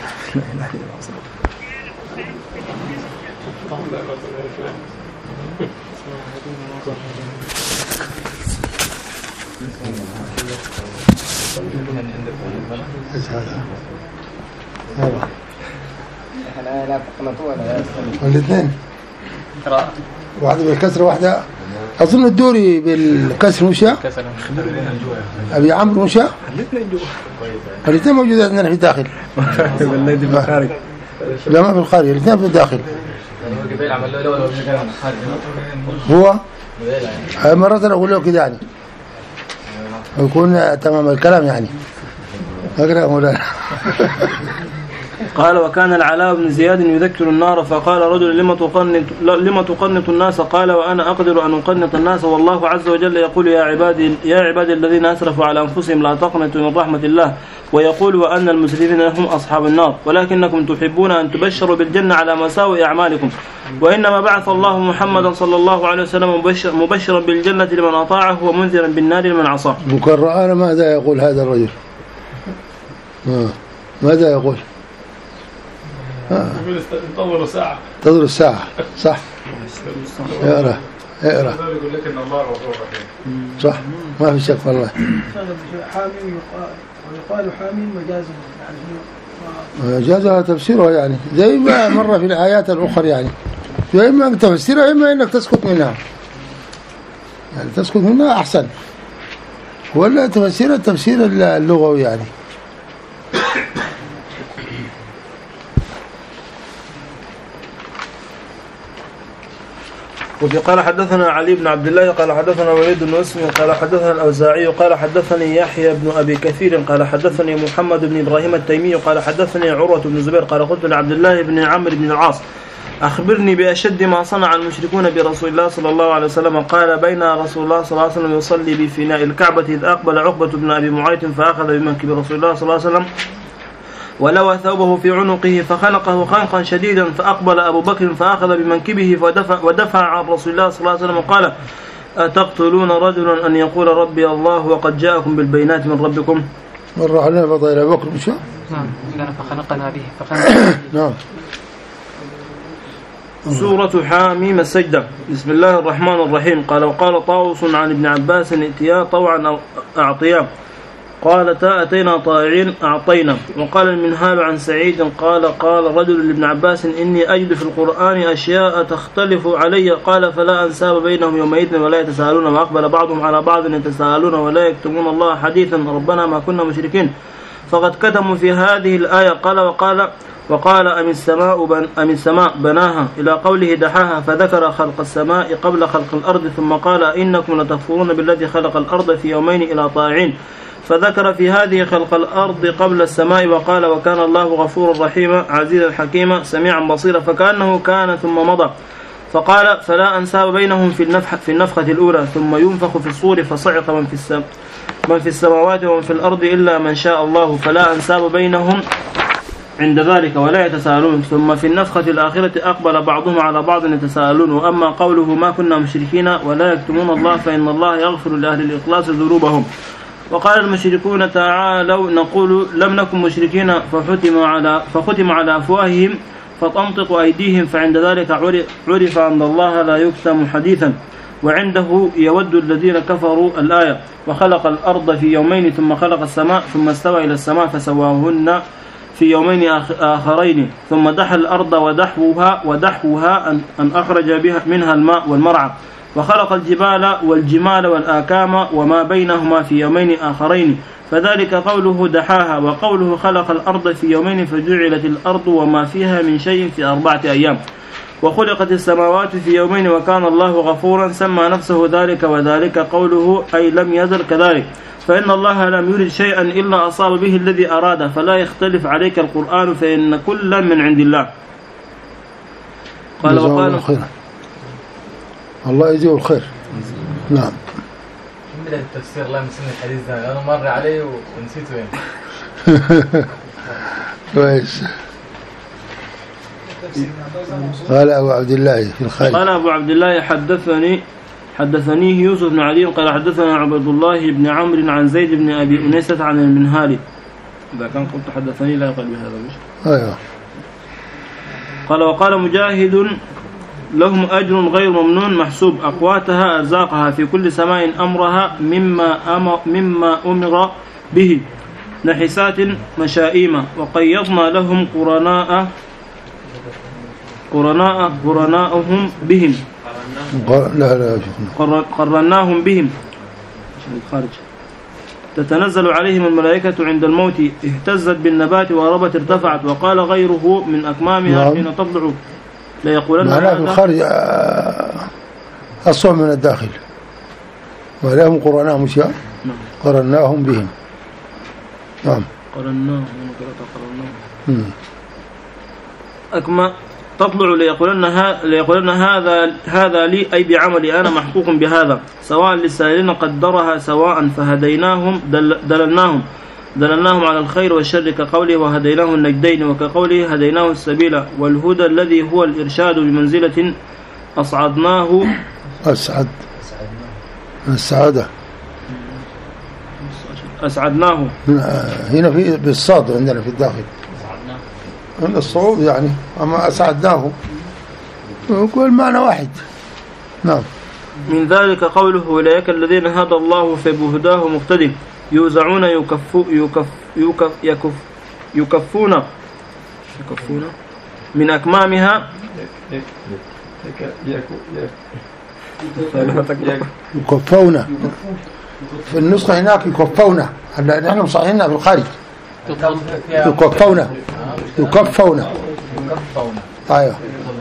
الاثنين واحدة بالكسر واحدة أظن الدوري بالكسر مشى أبي عمرو مشى الاثنين موجودات عندنا في الداخل لا ما في الخارج الاثنين في الداخل. هو مرة أقول له كده يعني يكون تمام الكلام يعني أقرأ مولانا. قال وكان العلاء بن زياد يذكر النار فقال رجل لما تقنط لما تقنط الناس قال وأنا أقدر أن أقنط الناس والله عز وجل يقول يا عبادي يا عبادي الذين أسرفوا على أنفسهم لا تقنطوا من رحمة الله ويقول وأن المسرفين هم أصحاب النار ولكنكم تحبون أن تبشروا بالجنة على مساوئ أعمالكم وإنما بعث الله محمدا صلى الله عليه وسلم مبشر مبشرا بالجنة لمن أطاعه ومنذرا بالنار لمن عصاه. مكرر ماذا يقول هذا الرجل؟ آه. ماذا يقول؟ انتظروا ساعة انتظروا الساعة صح. اقرأ اقرأ يقول لك ان الله غفور رحيم صح ما في شك والله. حاميم ويقال حاميم مجازا يعني مجازها تفسيرها يعني زي ما مر في الآيات الأخرى يعني يا إما أنك تفسرها إما إنك تسكت منها يعني تسكت منها أحسن ولا تفسير التفسير اللغوي يعني. وفي قال حدثنا علي بن عبد الله قال حدثنا وليد بن مسلم قال حدثنا الأوزاعي قال حدثني يحيى بن أبي كثير قال حدثني محمد بن إبراهيم التيمي قال حدثني عروة بن زبير قال قلت لعبد الله بن عمرو بن العاص أخبرني بأشد ما صنع المشركون برسول الله صلى الله عليه وسلم قال بين رسول الله صلى الله عليه وسلم يصلي بفناء الكعبة إذ أقبل عقبة بن أبي معيط فأخذ بمنكب رسول الله صلى الله عليه وسلم ولوى ثوبه في عنقه فخنقه خنقا شديدا فأقبل أبو بكر فأخذ بمنكبه ودفع, ودفع عن رسول الله صلى الله عليه وسلم وقال أتقتلون رجلا أن يقول ربي الله وقد جاءكم بالبينات من ربكم. مر علينا فضيل أبو بكر مش نعم فخنقنا به فخنقنا نعم. سورة حاميم السجدة. بسم الله الرحمن الرحيم. قال وقال طاووس عن ابن عباس ائتيا طوعا أعطيا قال تا أتينا طائعين أعطينا. وقال المنهال عن سعيد قال قال رجل لابن عباس إني أجد في القرآن أشياء تختلف علي قال فلا أنساب بينهم يومئذ ولا يتساءلون وأقبل بعضهم على بعض يتساءلون ولا يكتمون الله حديثا ربنا ما كنا مشركين فقد كتموا في هذه الآية. قال وقال وقال أم السماء, بن أم السماء بناها إلى قوله دحاها فذكر خلق السماء قبل خلق الأرض ثم قال إنكم لتكفرون بالذي خلق الأرض في يومين إلى طائعين فذكر في هذه خلق الأرض قبل السماء وقال وكان الله غفورا رحيما عزيزا حكيما سميعا بصيرا فكأنه كان ثم مضى. فقال فلا أنساب بينهم في النفخة, في النفخة الأولى ثم ينفخ في الصور فصعق من في, السم من في السماوات ومن في الأرض إلا من شاء الله فلا أنساب بينهم عند ذلك ولا يتساءلون ثم في النفخة الآخرة أقبل بعضهم على بعض يتساءلون. وأما قوله ما كنا مشركين ولا يكتمون الله فإن الله يغفر لأهل الإخلاص ذنوبهم. وقال المشركون تعالوا نقول لم نكن مشركين فختم على, فختم على أفواههم فتنطق أيديهم فعند ذلك عرف أن الله لا يكتم حديثا وعنده يود الذين كفروا الآية. وخلق الأرض في يومين ثم خلق السماء ثم استوى إلى السماء فسواهن في يومين آخرين ثم دحى الأرض ودحوها, ودحوها أن أخرج بها منها الماء والمرعى وخلق الجبال والجمال والآكام وما بينهما في يومين آخرين فذلك قوله دحاها. وقوله خلق الأرض في يومين فجعلت الأرض وما فيها من شيء في أربعة أيام وخلقت السماوات في يومين وكان الله غفورا سمى نفسه ذلك وذلك قوله أي لم يزل كذلك فإن الله لم يرد شيئا إلا أصاب به الذي أراد فلا يختلف عليك القرآن فإن كل من عند الله. قال وقال الله يجزيه الخير. نعم. بدأ التفسير الله يمسني الحديث ده أنا مر عليه ونسيته وين. كويس. قال أبو عبد الله في الخير. قال أبو عبد الله حدثني حدثنيه يوسف بن علي قال حدثنا عبد الله بن عمرو عن زيد بن أبي أنيسة عن المنهالي. إذا كان قلت حدثني لا يقل بهذا مش. أيوه. قال وقال مجاهد لهم أجر غير ممنون محسوب أقواتها أرزاقها في كل سماء أمرها مما أمر, مما أمر به نحسات مشائمة وقيضنا لهم قرناء قرناء قرناءهم بهم لا لا قرناهم بهم الخارج تتنزل عليهم الملائكة عند الموت اهتزت بالنبات وربت ارتفعت وقال غيره من أكمامها نعم. حين تطلع لا يقولن معناه في الخارج أصوع من الداخل ولهم قرناهم مشاء قرناهم بهم. نعم قرناهم أكما تطلع ليقولن, ها ليقولن هذا, هذا لي أي بعملي أنا محقوق بهذا، سواء للسائلين قدرها سواء، فهديناهم دل دللناهم دللناهم على الخير والشر كقوله وهديناه النجدين، وكقوله هديناه السبيل، والهدى الذي هو الإرشاد بمنزلة أصعدناه أسعد السعادة أسعدناه هنا في بالصاد عندنا في الداخل عند الصعود يعني، أما أسعدناه يقول معنى واحد. نعم. من ذلك قوله أولئك الذين هدى الله فبهداه مقتدي، يوزعون يكفو يكف يكف يكف يكفون يكفون من أكمامها يكفون في النسخة هناك يكفون، نحن مصححينها في الخارج يكفون يكفون ايوه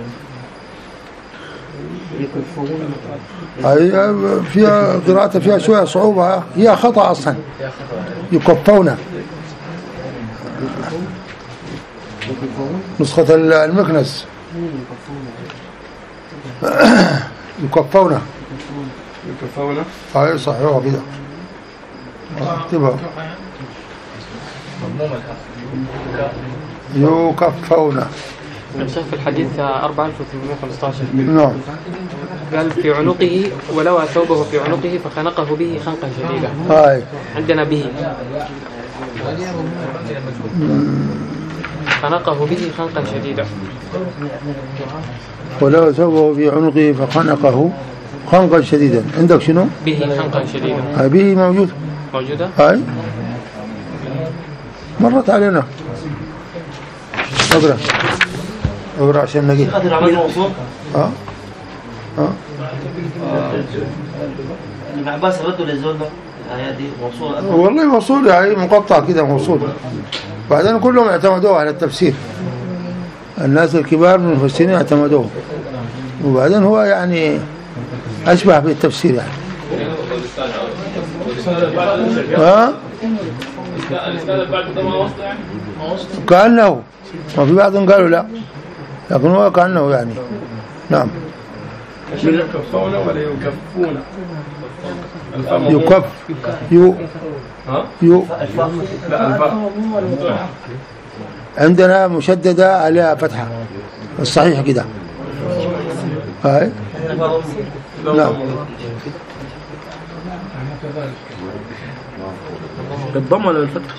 هي فيها قراءة فيها شوية صعوبة، هي خطأ أصلا يكفون. نسخة المكنس يكفون يكفون ايوه صحيح كده اكتبها يكفون. الشيخ في الحديث أربعة آلاف وثمانمائة وخمسة عشر نعم قال في عنقه ولوى ثوبه في عنقه فخنقه به خنقا شديدا. هاي عندنا به خنقه به خنقا شديدا. ولوى ثوبه في عنقه فخنقه خنقا شديدا. عندك شنو؟ به خنقا شديدا. هاي به موجود موجودة؟ هاي مرت علينا. اقرأ اقرأ عشان نجي. ها ها ابن عباس ردوا للزول ده الآيات دي موصول والله موصول يعني مقطع كده موصول. بعدين كلهم اعتمدوه على التفسير، الناس الكبار من المفسرين اعتمدوه، وبعدين هو يعني أشبه بالتفسير يعني. ها كأنه، وفي بعضهم قالوا لا، لكن هو كأنه يعني. نعم. يكفون ولا يكفون؟ يكف يو يو لا الفاء عندنا مشددة عليها فتحة الصحيح كده. هاي نعم بالضم ولا بالفتح؟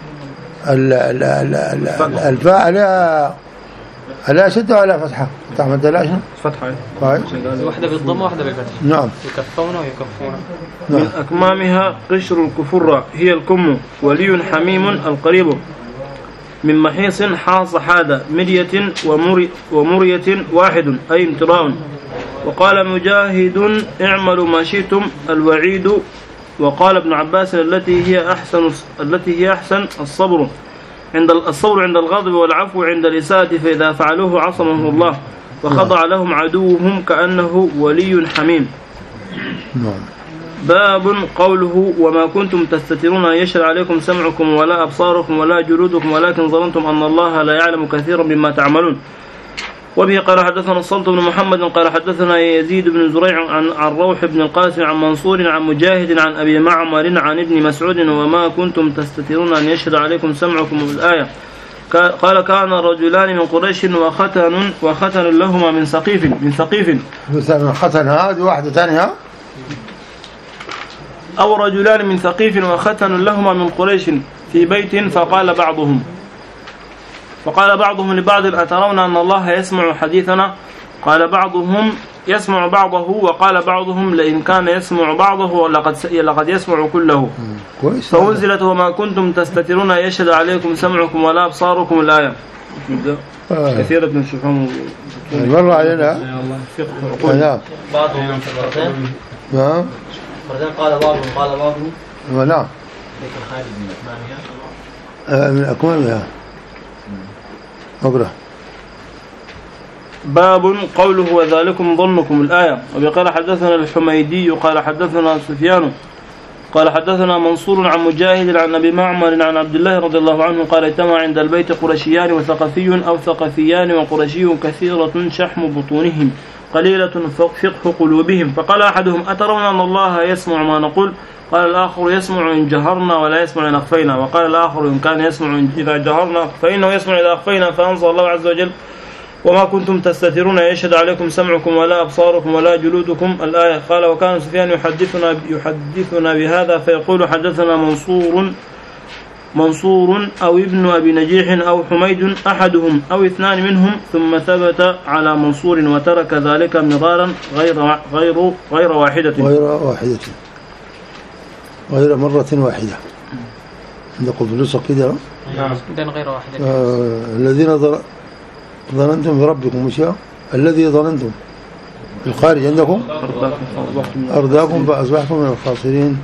الفاء عليها عليها شدة ولا فتحة؟ تعمل دلاش فتحة. هاي واحدة بالضم وواحدة بالفتح. نعم. يكفون ويكفون. من أكمامها قشر الكفر هي الكم، ولي حميم القريب، من محيص حاص حاد مرية ومري ومرية واحد أي امتراء. وقال مجاهد اعملوا ما شئتم الوعيد. وقال ابن عباس التي هي أحسن التي هي أحسن الصبر عند الصبر عند الغضب والعفو عند الإساءة، فإذا فعلوه عصمه الله وخضع لهم عدوهم كأنه ولي حميم. باب قوله وما كنتم تستترون أن يشهد عليكم سمعكم ولا أبصاركم ولا جلودكم ولكن ظننتم أن الله لا يعلم كثيرا مما تعملون. وبه قال حدثنا الصلت بن محمد قال حدثنا يزيد بن زريع عن, عن روح بن القاسم عن منصور عن مجاهد عن أبي معمر عن ابن مسعود وما كنتم تستترون أن يشهد عليكم سمعكم الآية. قال كان رجلان من قريش وختن وختن لهما من سقيف من سقيف مثلا ختن هذه واحدة ثانية أو رجلان من سقيف وختن لهما من قريش في بيت. فقال بعضهم فقال بعضهم لبعض أترون أن الله يسمع حديثنا؟ قال بعضهم يسمع بعضه، وقال بعضهم لئن كان يسمع بعضه لقد لقد يسمع كله. فأنزلت وما كنتم تستترون يشهد عليكم سمعكم ولا أبصاركم الآية. كثيرة من الشيخان مر علينا. نعم. بعضهم نعم. قال بعضهم قال بعضهم نعم. من أكمامها. أقرأ. باب قوله وذلكم ظنكم الآية. وبقال حدثنا الحميدي قال حدثنا سفيان قال حدثنا منصور عن مجاهد عن أبي معمر عن عبد الله رضي الله عنه قال اجتمع عند البيت قرشيان وثقفي أو ثقفيان وقرشي كثيرة شحم بطونهم قليلة فقه قلوبهم. فقال أحدهم أترون أن الله يسمع ما نقول؟ قال الآخر يسمع إن جهرنا ولا يسمع إن أخفينا. وقال الآخر إن كان يسمع إذا جهرنا فإنه يسمع إذا أخفينا. فأنزل الله عز وجل وما كنتم تستترون يشهد عليكم سمعكم ولا أبصاركم ولا جلودكم الآية. قال وكان سفيان يحدثنا يحدثنا بهذا فيقول حدثنا منصور منصور أو ابن أبي نجيح أو حميد أحدهم أو اثنان منهم ثم ثبت على منصور وترك ذلك مرارا غير غير غير واحدة غير واحدة غير مرة واحدة. عندكم في النسخ كده نعم غير واحدة. آه الذين ظننتم بربكم مش الذي ظننتم الخارج عندكم أرداكم فأصبحتم من الخاسرين.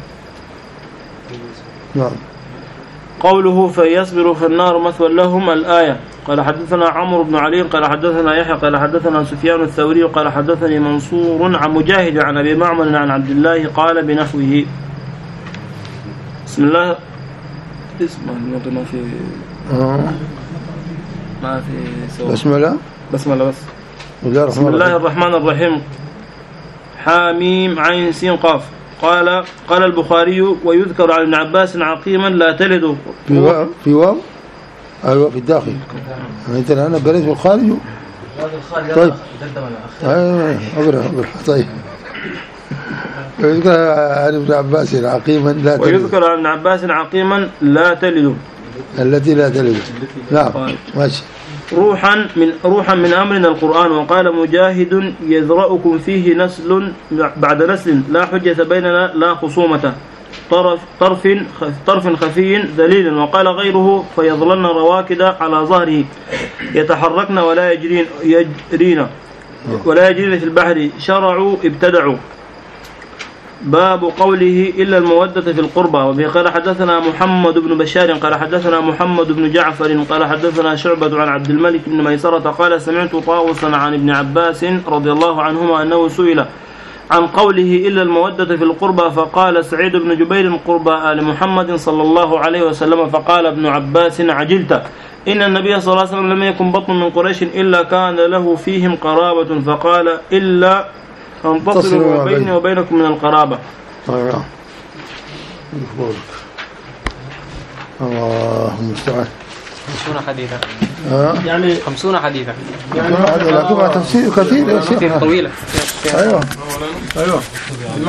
نعم. قوله فيصبروا في النار مثوى لهم الآية. قال حدثنا عمرو بن علي قال حدثنا يحيى قال حدثنا سفيان الثوري قال حدثني منصور عن مجاهد عن أبي معمر عن عبد الله قال بنحوه. بسم الله اسمه ما في آه. ما في سوى بسم الله بسم الله بس بسم الله الرحمن الرحيم. حاميم عين سين قاف. قال قال البخاري ويذكر عن ابن عباس عقيما لا تلد في واو في واو ايوه في الداخل. انت الان قريت في الخارج. طيب ايوه اقرا اقرا طيب. ويذكر عن ابن عباس عقيما لا تلد ويذكر عن ابن عباس عقيما لا تلد التي لا تلد. نعم ماشي. روحا من روحا من أمرنا القرآن. وقال مجاهد يذرأكم فيه نسل بعد نسل لا حجة بيننا لا خصومة طرف طرف طرف خفي ذليل. وقال غيره فيظلن رواكد على ظهره يتحركن ولا يجرين يجرين ولا يجرين في البحر شرعوا ابتدعوا. باب قوله إلا المودة في القربى. وبه قال حدثنا محمد بن بشار قال حدثنا محمد بن جعفر قال حدثنا شعبة عن عبد الملك بن ميسرة قال سمعت طاووسا عن ابن عباس رضي الله عنهما أنه سئل عن قوله إلا المودة في القربى فقال سعيد بن جبير قربى آل محمد صلى الله عليه وسلم. فقال ابن عباس عجلت إن النبي صلى الله عليه وسلم لم يكن بطن من قريش إلا كان له فيهم قرابة فقال إلا أن تصلوا بيني وبينكم من القرابة. الله المستعان. خمسون حديثا يعني خمسون حديثا يعني هذا لكن تفسير كثير يا شيخ طويلة. أيوه أيوه